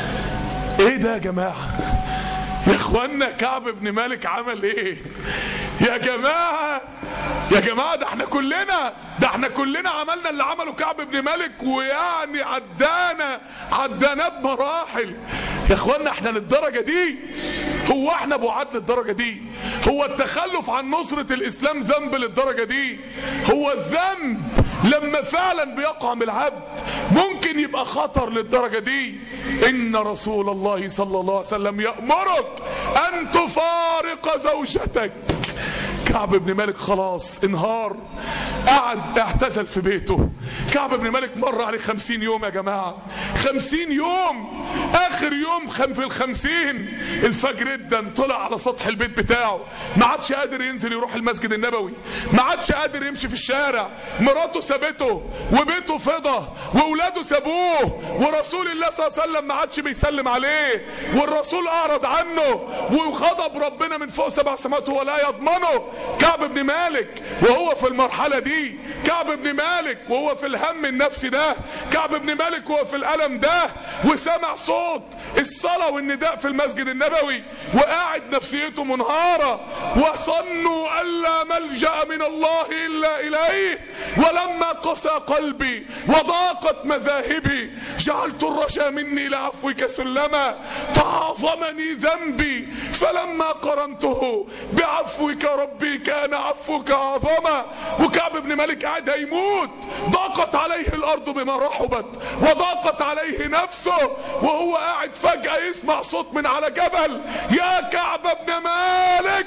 ايه ده يا جماعة؟ يا اخوانا كعب بن مالك عمل ايه يا جماعة؟ يا جماعة ده احنا كلنا ده احنا كلنا عملنا اللي عمله كعب بن مالك، ويعني عدانا عدانا بمراحل. يا اخوانا احنا للدرجة دي؟ هو احنا بعاد للدرجة دي؟ هو التخلف عن نصرة الاسلام ذنب للدرجة دي؟ هو الذنب لما فعلا بيقع من العبد ممكن يبقى خطر للدرجة دي؟ ان رسول الله صلى الله عليه وسلم يأمرك ان تفارق زوجتك. كعب بن مالك خلاص انهار، قعد اعتزل في بيته. كعب بن مالك مر عليه خمسين يوم يا جماعة، خمسين يوم. اخر يوم خم في الخمسين الفجر ادن طلع على سطح البيت بتاعه، ما عادش قادر ينزل يروح المسجد النبوي، ما عادش قادر يمشي في الشارع. مراته سابته وبيته فضى واولاده سابوه، ورسول الله صلى الله عليه وسلم ما عادش بيسلم عليه، والرسول اعرض عنه، وغضب ربنا من فوق سبع سماوات ولا يضمنه. كعب بن مالك وهو في المرحلة دي، كعب بن مالك وهو في الهم النفسي ده، كعب بن مالك وهو في الألم ده، وسمع صوت الصلاة والنداء في المسجد النبوي، وقاعد نفسيته منهارة. وظنوا أن لا ملجأ من الله إلا إليه، ولما قسى قلبي وضاقت مذاهبي جعلت الرجاء مني لعفوك سلما، تعاظمني ذنبي فلما قرنته بعفوك ربي كان عفوك اعظما. وكعب بن مالك قاعد هيموت، ضاقت عليه الارض بما رحبت وضاقت عليه نفسه، وهو قاعد فجأة يسمع صوت من على جبل، يا كعب بن مالك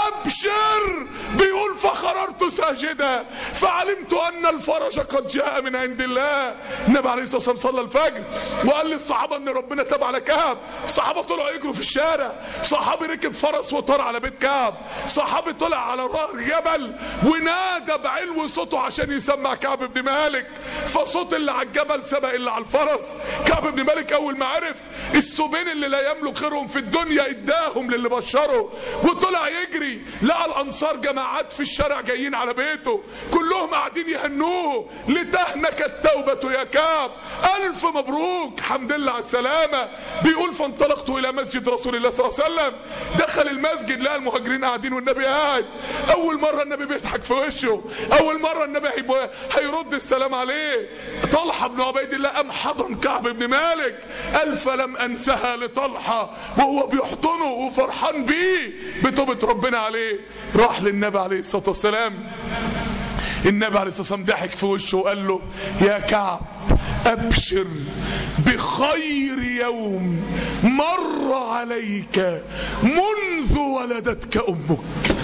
ابشر. بيقول فخررت ساجدا فعلمت ان الفرج قد جاء من عند الله. النبي عليه الصلاه والسلام صلى الفجر وقال للصحابه ان ربنا تاب على كعب. الصحابه طلعوا يجروا في الشارع، صحابي ركب فرس وطار على بيت كعب، صحابي طلع طلع على ظهر جبل ونادى بعلو صوته عشان يسمع كعب بن مالك، فصوت اللي على الجبل سبق اللي على الفرس. كعب بن مالك اول ما عرف السبين اللي لا يملك خيرهم في الدنيا اداهم للي بشره، وطلع يجري لقى الانصار جماعات في الشارع جايين على بيته كلهم قاعدين يهنوه، لتهنك التوبة يا كعب، الف مبروك، حمد لله على السلامة. بيقول فانطلقت الى مسجد رسول الله صلى الله عليه وسلم، دخل المسجد لقى المهاجرين قاعدين والنبي قاعد. اول مرة النبي بيضحك في وشه، اول مرة النبي هيرد السلام عليه. طلحة بن عبيد الله قام حضن كعب بن مالك، قال فلم انسها لطلحة وهو بيحضنه وفرحان بيه بتوبة ربنا عليه. راح للنبي عليه الصلاة والسلام، النبي عليه الصلاة والسلام ضحك في وشه وقال له يا كعب ابشر بخير يوم مر عليك منذ ولدتك امك.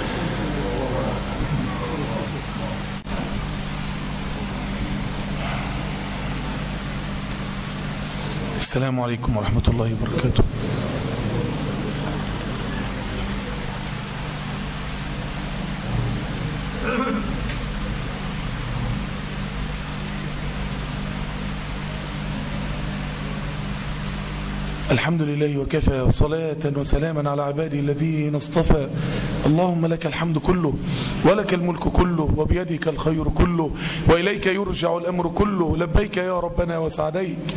السلام عليكم ورحمة الله وبركاته. الحمد لله وكفى، وصلاة وسلاما على عباده الذين اصطفى. اللهم لك الحمد كله ولك الملك كله وبيدك الخير كله وإليك يرجع الأمر كله. لبيك يا ربنا وسعديك،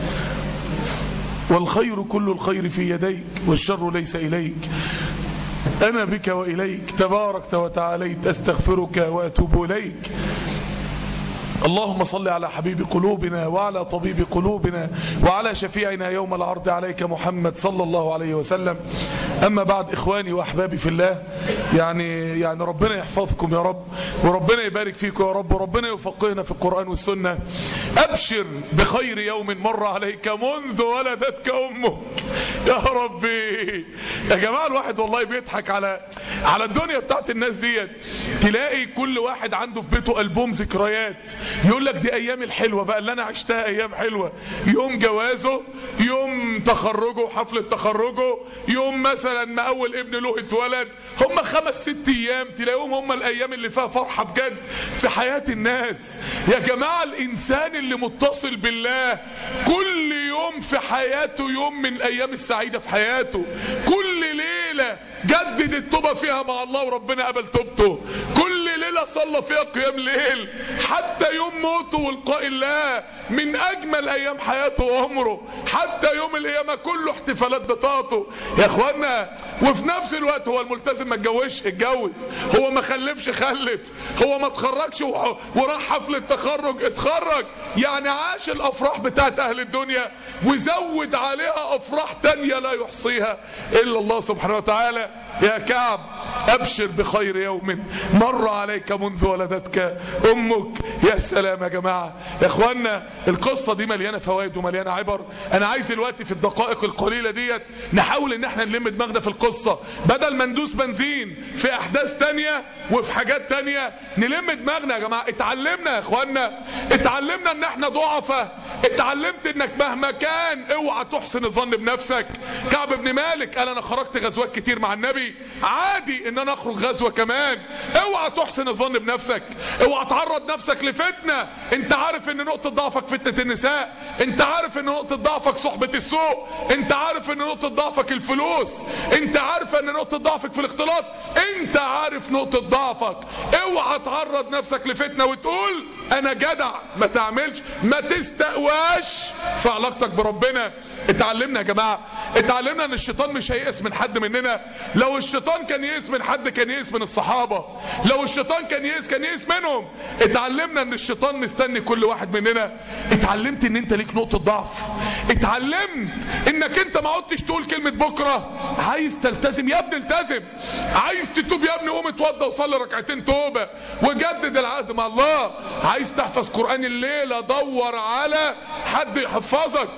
والخير كل الخير في يديك والشر ليس إليك. أنا بك وإليك تباركت وتعاليت، أستغفرك وأتوب إليك. اللهم صل على حبيب قلوبنا وعلى طبيب قلوبنا وعلى شفيعنا يوم العرض عليك محمد صلى الله عليه وسلم. أما بعد، إخواني وأحبابي في الله، يعني يعني ربنا يحفظكم يا رب، وربنا يبارك فيكم يا رب، وربنا يفقهنا في القرآن والسنة. أبشر بخير يوم مر عليك منذ ولدتك أمك. يا ربي يا جماعة، الواحد والله بيضحك على على الدنيا بتاعت الناس ديت. تلاقي كل واحد عنده في بيته ألبوم ذكريات، يقول لك دي ايام الحلوه بقى اللي انا عشتها، ايام حلوه، يوم جوازه، يوم تخرجه، حفله تخرجه، يوم مثلا ما اول ابن له اتولد. هم خمس ست ايام تلاقيهم هم الايام اللي فيها فرحه بجد في حياه الناس. يا جماعه، الانسان اللي متصل بالله كل يوم في حياته يوم من الايام السعيده في حياته. كل ليله جدد التوبه فيها مع الله وربنا قبل توبته. كل ليله صلى فيها قيام ليل، حتى يوم موته ولقاء الله من اجمل ايام حياته وعمره. حتى يوم القيامه كله احتفالات بطاعته يا اخوانا. وفي نفس الوقت هو الملتزم ما اتجوزش اتجوز، هو ما خلفش خلف، هو ما اتخرجش وراح حفله تخرج اتخرج. يعني عاش الافراح بتاعت اهل الدنيا وزود عليها افراح تانية لا يحصيها الا الله سبحانه وتعالى. يا كعب ابشر بخير يوم مر عليك منذ ولدتك امك. يا سلام يا جماعه يا اخوانا، القصه دي مليانه فوائد ومليانه عبر. انا عايز دلوقتي في الدقائق القليله ديت نحاول ان احنا نلم دماغنا في القصه، بدل ما ندوس بنزين في احداث تانية وفي حاجات تانية. نلم دماغنا يا جماعه. اتعلمنا يا اخوانا، اتعلمنا ان احنا ضعفاء. اتعلمت انك مهما كان اوعى تحسن الظن بنفسك. كعب بن مالك قال انا خرجت غزوات كتير مع النبي، عادي ان انا اخرج غزوه كمان. اوعى تحسن الظن بنفسك، اوعى تعرض نفسك لفتنه. انت عارف ان نقطه ضعفك فتنه النساء، انت عارف ان نقطه ضعفك صحبه السوء، انت عارف ان نقطه ضعفك الفلوس، انت عارف ان نقطه ضعفك في الاختلاط، انت عارف نقطه ضعفك. اوعى تعرض نفسك لفتنه وتقول انا جدع. ما تعملش، ما تستقواش في علاقتك بربنا. اتعلمنا يا جماعه، اتعلمنا ان الشيطان مش هيئس من حد مننا. لو الشيطان كان يئس من حد كان يئس من الصحابه، لو الشيطان كان يئس كان يئس منهم. اتعلمنا ان الشيطان مستني كل واحد مننا. اتعلمت ان انت ليك نقطه ضعف. اتعلمت انك انت ما عدتش تقول كلمه بكره. عايز تلتزم يا ابني التزم، عايز تتوب يا ابني قوم اتوضى وصلي ركعتين توبه وجدد العهد مع الله. عايز تحفظ قرآن الليلة دور على حد يحفظك.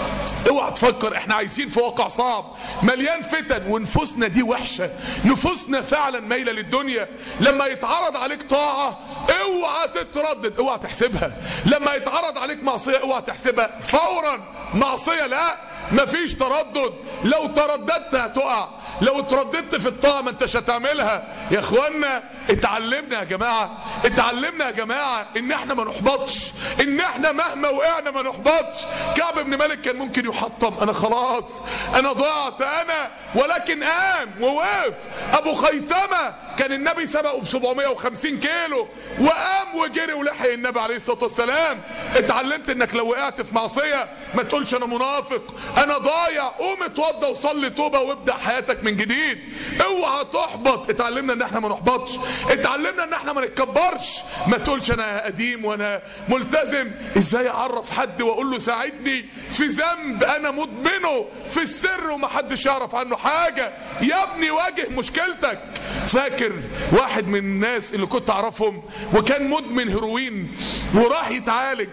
اوعى تفكر احنا عايزين في واقع صعب مليان فتن ونفوسنا دي وحشة، نفوسنا فعلا مايلة للدنيا. لما يتعرض عليك طاعة اوعى تتردد، اوعى تحسبها. لما يتعرض عليك معصية اوعى تحسبها فورا معصية، لا مفيش تردد. لو ترددت هتقع، لو اترددت في الطاعه ما انتش هتعملها. يا اخوانا اتعلمنا يا جماعه، اتعلمنا يا جماعه ان احنا ما نحبطش، ان احنا مهما وقعنا ما نحبطش. كعب بن مالك كان ممكن يحطم، انا خلاص انا ضاعت انا، ولكن قام ووقف. ابو خيثمه كان النبي سبقه ب سبعمائة وخمسين كيلو وقام وجري ولحق النبي عليه الصلاه والسلام. اتعلمت انك لو وقعت في معصيه ما تقولش انا منافق انا ضايع، قوم اتوضى وصلي توبه وابدا حياتك من جديد. اوعى تحبط. اتعلمنا ان احنا ما نحبطش، اتعلمنا ان احنا ما نتكبرش. ما تقولش انا قديم وانا ملتزم، ازاي اعرف حد واقول له ساعدني في ذنب انا مدمنه في السر ومحدش يعرف عنه حاجه؟ يا ابني واجه مشكلتك. فاكر واحد من الناس اللي كنت اعرفهم وكان مدمن هيروين وراح يتعالج،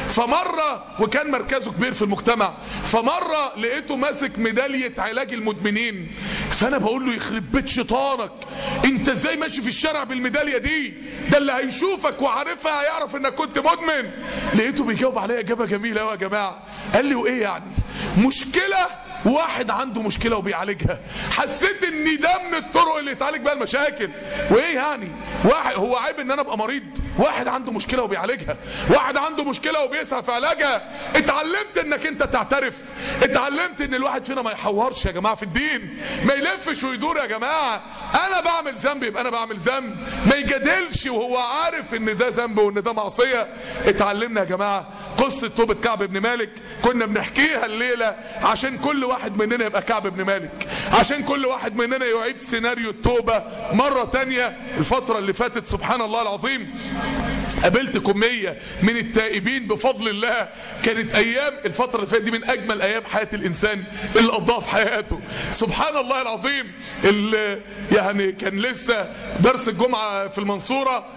فمره وكان مركزه كبير في المجتمع، فمره لقيته ماسك ميداليه علاج المدمنين. فانا بقول له يخرب بيت شيطانك، انت ازاي ماشي في الشارع بالميداليه دي؟ ده اللي هيشوفك وعارفها هيعرف انك كنت مدمن. لقيته بيجاوب عليا اجابه جميله قوي يا جماعه. قال لي وايه يعني؟ مشكله واحد عنده مشكله وبيعالجها. حسيت ان ده من الطرق اللي يتعالج بيها المشاكل. وايه يعني؟ واحد هو عيب ان انا ابقى مريض؟ واحد عنده مشكله وبيعالجها، واحد عنده مشكله وبيسعى في علاجها. اتعلمت انك انت تعترف، اتعلمت ان الواحد فينا ما يحورش يا جماعه في الدين، ما يلفش ويدور يا جماعه. انا بعمل ذنب يبقى انا بعمل ذنب، ما يجادلش وهو عارف ان ده ذنب وان ده معصيه. اتعلمنا يا جماعه قصه توبه كعب بن مالك، كنا بنحكيها الليله عشان كل واحد مننا يبقى كعب بن مالك، عشان كل واحد مننا يعيد سيناريو التوبه مره تانية. الفتره اللي فاتت سبحان الله العظيم قابلت كمية من التائبين بفضل الله. كانت ايام الفترة اللي فاتت دي من اجمل ايام حياة الانسان اللي قضاها في حياته. سبحان الله العظيم. يعني كان لسه درس الجمعة في المنصورة،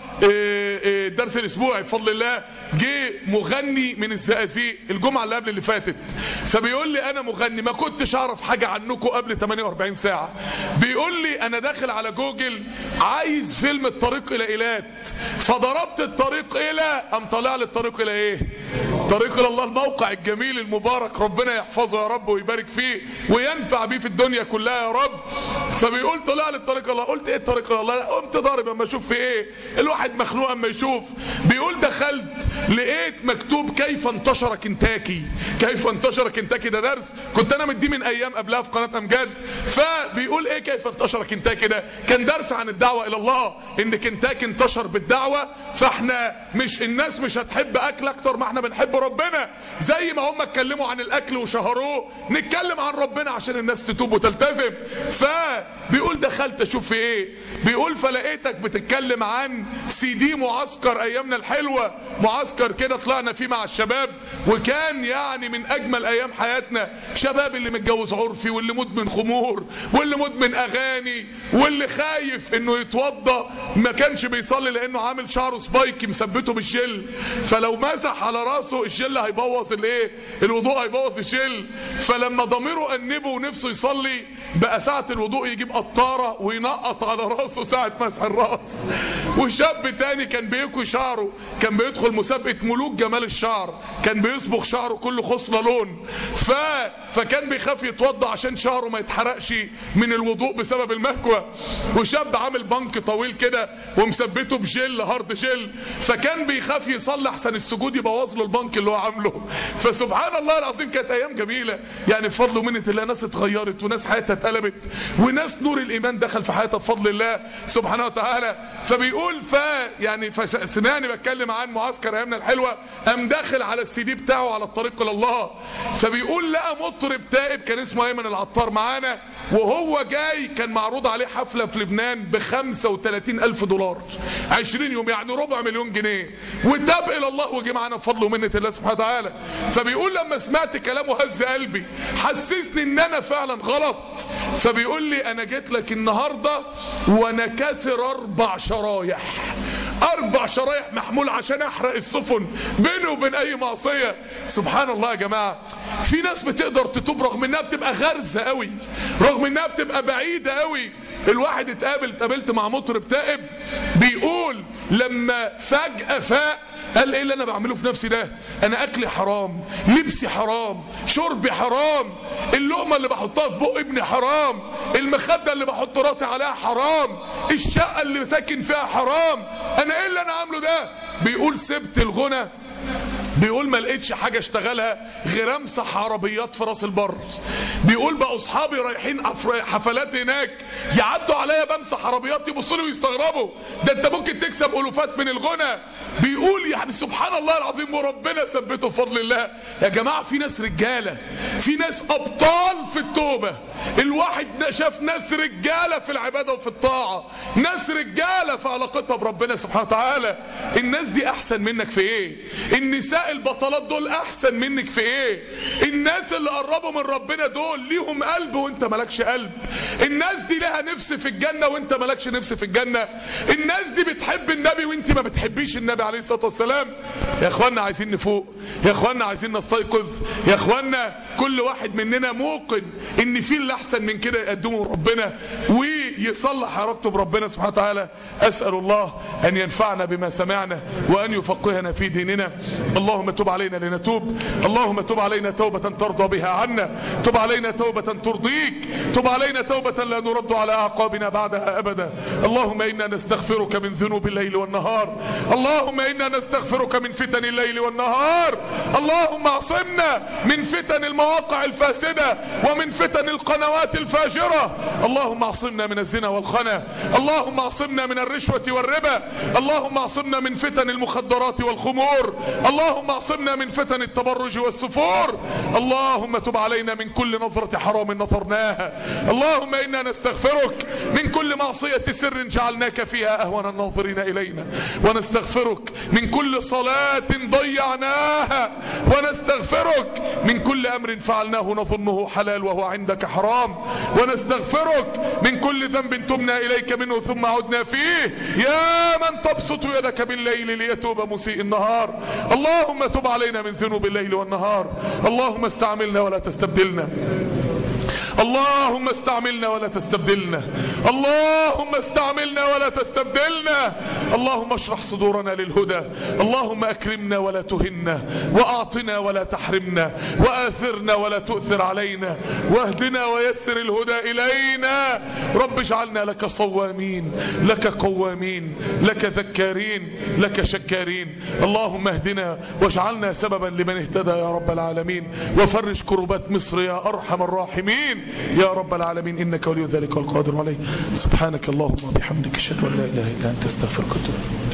الدرس الاسبوعي بفضل الله، جه مغني من الزقازيق الجمعة اللي قبل اللي فاتت، فبيقول لي انا مغني ما كنتش اعرف حاجة عنكم قبل ثمانية وأربعين ساعة. بيقول لي انا داخل على جوجل عايز فيلم الطريق الى ايلات، فضربت الطريق الى ام طلع لي الطريق الى ايه؟ طريق الى الله، الموقع الجميل المبارك، ربنا يحفظه يا رب ويبارك فيه وينفع بيه في الدنيا كلها يا رب. فبيقول طلع لي الطريق الى الله. قلت ايه الطريق الى الله؟ قمت ضارب اما اشوف في ايه، الواحد مخنوق اما يشوف. بيقول دخلت لقيت مكتوب كيف انتشر كنتاكي، كيف انتشر كنتاكي. ده درس كنت انا مديه من ايام قبلها في قناه امجاد. فبيقول ايه كيف انتشر كنتاكي؟ ده كان درس عن الدعوه الى الله، ان كنتاكي انتشر بالدعوه، فاحنا مش الناس مش هتحب اكل اكتر ما احنا بنحب ربنا. زي ما هم اتكلموا عن الاكل وشهروه، نتكلم عن ربنا عشان الناس تتوب وتلتزم. فبيقول دخلت اشوف في ايه، بيقول فلقيتك بتتكلم عن سي دي معسكر ايامنا الحلوه، معسكر كده طلعنا فيه مع الشباب، وكان يعني من اجمل ايام حياتنا. شباب اللي متجوز عرفي، واللي مدمن خمور، واللي مدمن اغاني، واللي خايف انه يتوضى ما كانش بيصلي لانه عامل شعره سبايكي مثبته بالجل، فلو مسح على راسه الجل هيبوظ الايه؟ الوضوء هيبوظ الجل. فلما ضميره انبه ونفسه يصلي بقى ساعه الوضوء يجيب قطاره وينقط على راسه ساعه مسح الراس. وشاب تاني كان بيكوي شعره، كان بيدخل مسابقه ملوك جمال الشعر، كان بيصبغ شعره كله خصله لون، ف فكان بيخاف يتوضى عشان شعره ما يتحرقش من الوضوء بسبب المكوى. وشاب عامل بنك طويل كده ومثبته بجل هارد جل، فكان بيخاف يصلي احسن السجود يبوظ له البنك اللي هو عامله. فسبحان الله العظيم كانت ايام جميله يعني بفضل ومنه الله. ناس اتغيرت وناس حياتها اتقلبت وناس نور الايمان دخل في حياتها بفضل الله سبحانه وتعالى. فبيقول ف يعني سمعني بتكلم عن معسكر ايامنا الحلوه، قام داخل على السي دي بتاعه على الطريق الى الله. فبيقول لقى مطرب تائب كان اسمه ايمن العطار معانا، وهو جاي كان معروض عليه حفله في لبنان ب خمسة وثلاثين ألف دولار عشرين يوم، يعني ربع مليون جنيه، وتاب الى الله وجه معانا بفضل ومنه الله سبحانه وتعالى. فبيقول لما سمعت كلامه هز قلبي، حسسني ان انا فعلا غلط. فبيقول لي انا جيت لك النهارده وانا كاسر اربع شرايح، اربع شرايح محمول عشان احرق السفن بيني وبين اي معصيه. سبحان الله يا جماعه، في ناس بتقدر تتوب رغم انها بتبقى غرزه قوي، رغم انها بتبقى بعيده قوي، الواحد اتقابل اتقابلت مع مطرب تائب بيقول لما فجأة فاق قال ايه اللي انا بعمله في نفسي ده؟ انا اكلي حرام، لبسي حرام، شربي حرام، اللقمة اللي بحطها في بق ابني حرام، المخدة اللي بحط راسي عليها حرام، الشقة اللي ساكن فيها حرام، انا ايه اللي انا عامله ده؟ بيقول سبت الغنى، بيقول ما لقيتش حاجة اشتغلها غير امسح عربيات في راس البر. بيقول بقى اصحابي رايحين حفلات هناك يعدوا عليا بمسح عربيات يبصوا لي ويستغربوا، ده انت ممكن تكسب الوفات من الغنى. بيقول يعني سبحان الله العظيم وربنا ثبته بفضل الله. يا جماعة في ناس رجالة، في ناس ابطال في التوبة. الواحد شاف ناس رجالة في العبادة وفي الطاعة، ناس رجالة في علاقتها بربنا سبحانه وتعالى. الناس دي احسن منك في ايه؟ النساء البطلات دول احسن منك في ايه؟ الناس اللي قربوا من ربنا دول ليهم قلب وانت مالكش قلب. الناس دي لها نفس في الجنة وانت مالكش نفس في الجنة. الناس دي بتحب النبي وانت ما بتحبيش النبي عليه الصلاة والسلام. يا اخوانا عايزين نفوق، يا اخوانا عايزين نستيقظ، يا اخوانا كل واحد مننا موقن ان في اللي احسن من كده يقدمه ربنا ويصلح علاقته بربنا سبحانه وتعالى. اسأل الله ان ينفعنا بما سمعنا وان يفقهنا في ديننا. اللهم تب علينا لنتوب، اللهم تب علينا توبة ترضى بها عنا، تب علينا توبة ترضيك، تب علينا توبة لا نرد على أعقابنا بعدها أبدا. اللهم إنا نستغفرك من ذنوب الليل والنهار، اللهم إنا نستغفرك من فتن الليل والنهار، اللهم اعصمنا من فتن المواقع الفاسدة ومن فتن القنوات الفاجرة، اللهم اعصمنا من الزنا والخنا، اللهم اعصمنا من الرشوة والربا، اللهم اعصمنا من فتن المخدرات والخمور، اللهم اعصمنا من فتن التبرج والسفور، اللهم تب علينا من كل نظرة حرام نظرناها، اللهم إنا نستغفرك من كل معصية سر جعلناك فيها أهون الناظرين إلينا، ونستغفرك من كل صلاة ضيعناها، ونستغفرك من كل أمر فعلناه نظنه حلال وهو عندك حرام، ونستغفرك من كل ذنب تبنا إليك منه ثم عدنا فيه، يا من تبسط يدك بالليل ليتوب مسيء النهار. اللهم تب علينا من ذنوب الليل والنهار، اللهم استعملنا ولا تستبدلنا، اللهم استعملنا ولا تستبدلنا، اللهم استعملنا ولا تستبدلنا، اللهم اشرح صدورنا للهدى، اللهم اكرمنا ولا تهنا، واعطنا ولا تحرمنا، واثرنا ولا تؤثر علينا، واهدنا ويسر الهدى الينا. رب اجعلنا لك صوامين، لك قوامين، لك ذكارين، لك شكارين. اللهم اهدنا واجعلنا سببا لمن اهتدى يا رب العالمين، وفرج كربات مصر يا ارحم الراحمين يا رب العالمين، إنك ولي ذلك والقادر عليه. سبحانك اللهم وبحمدك أشهد أن لا إله إلا أنت أستغفرك وأتوب إليك.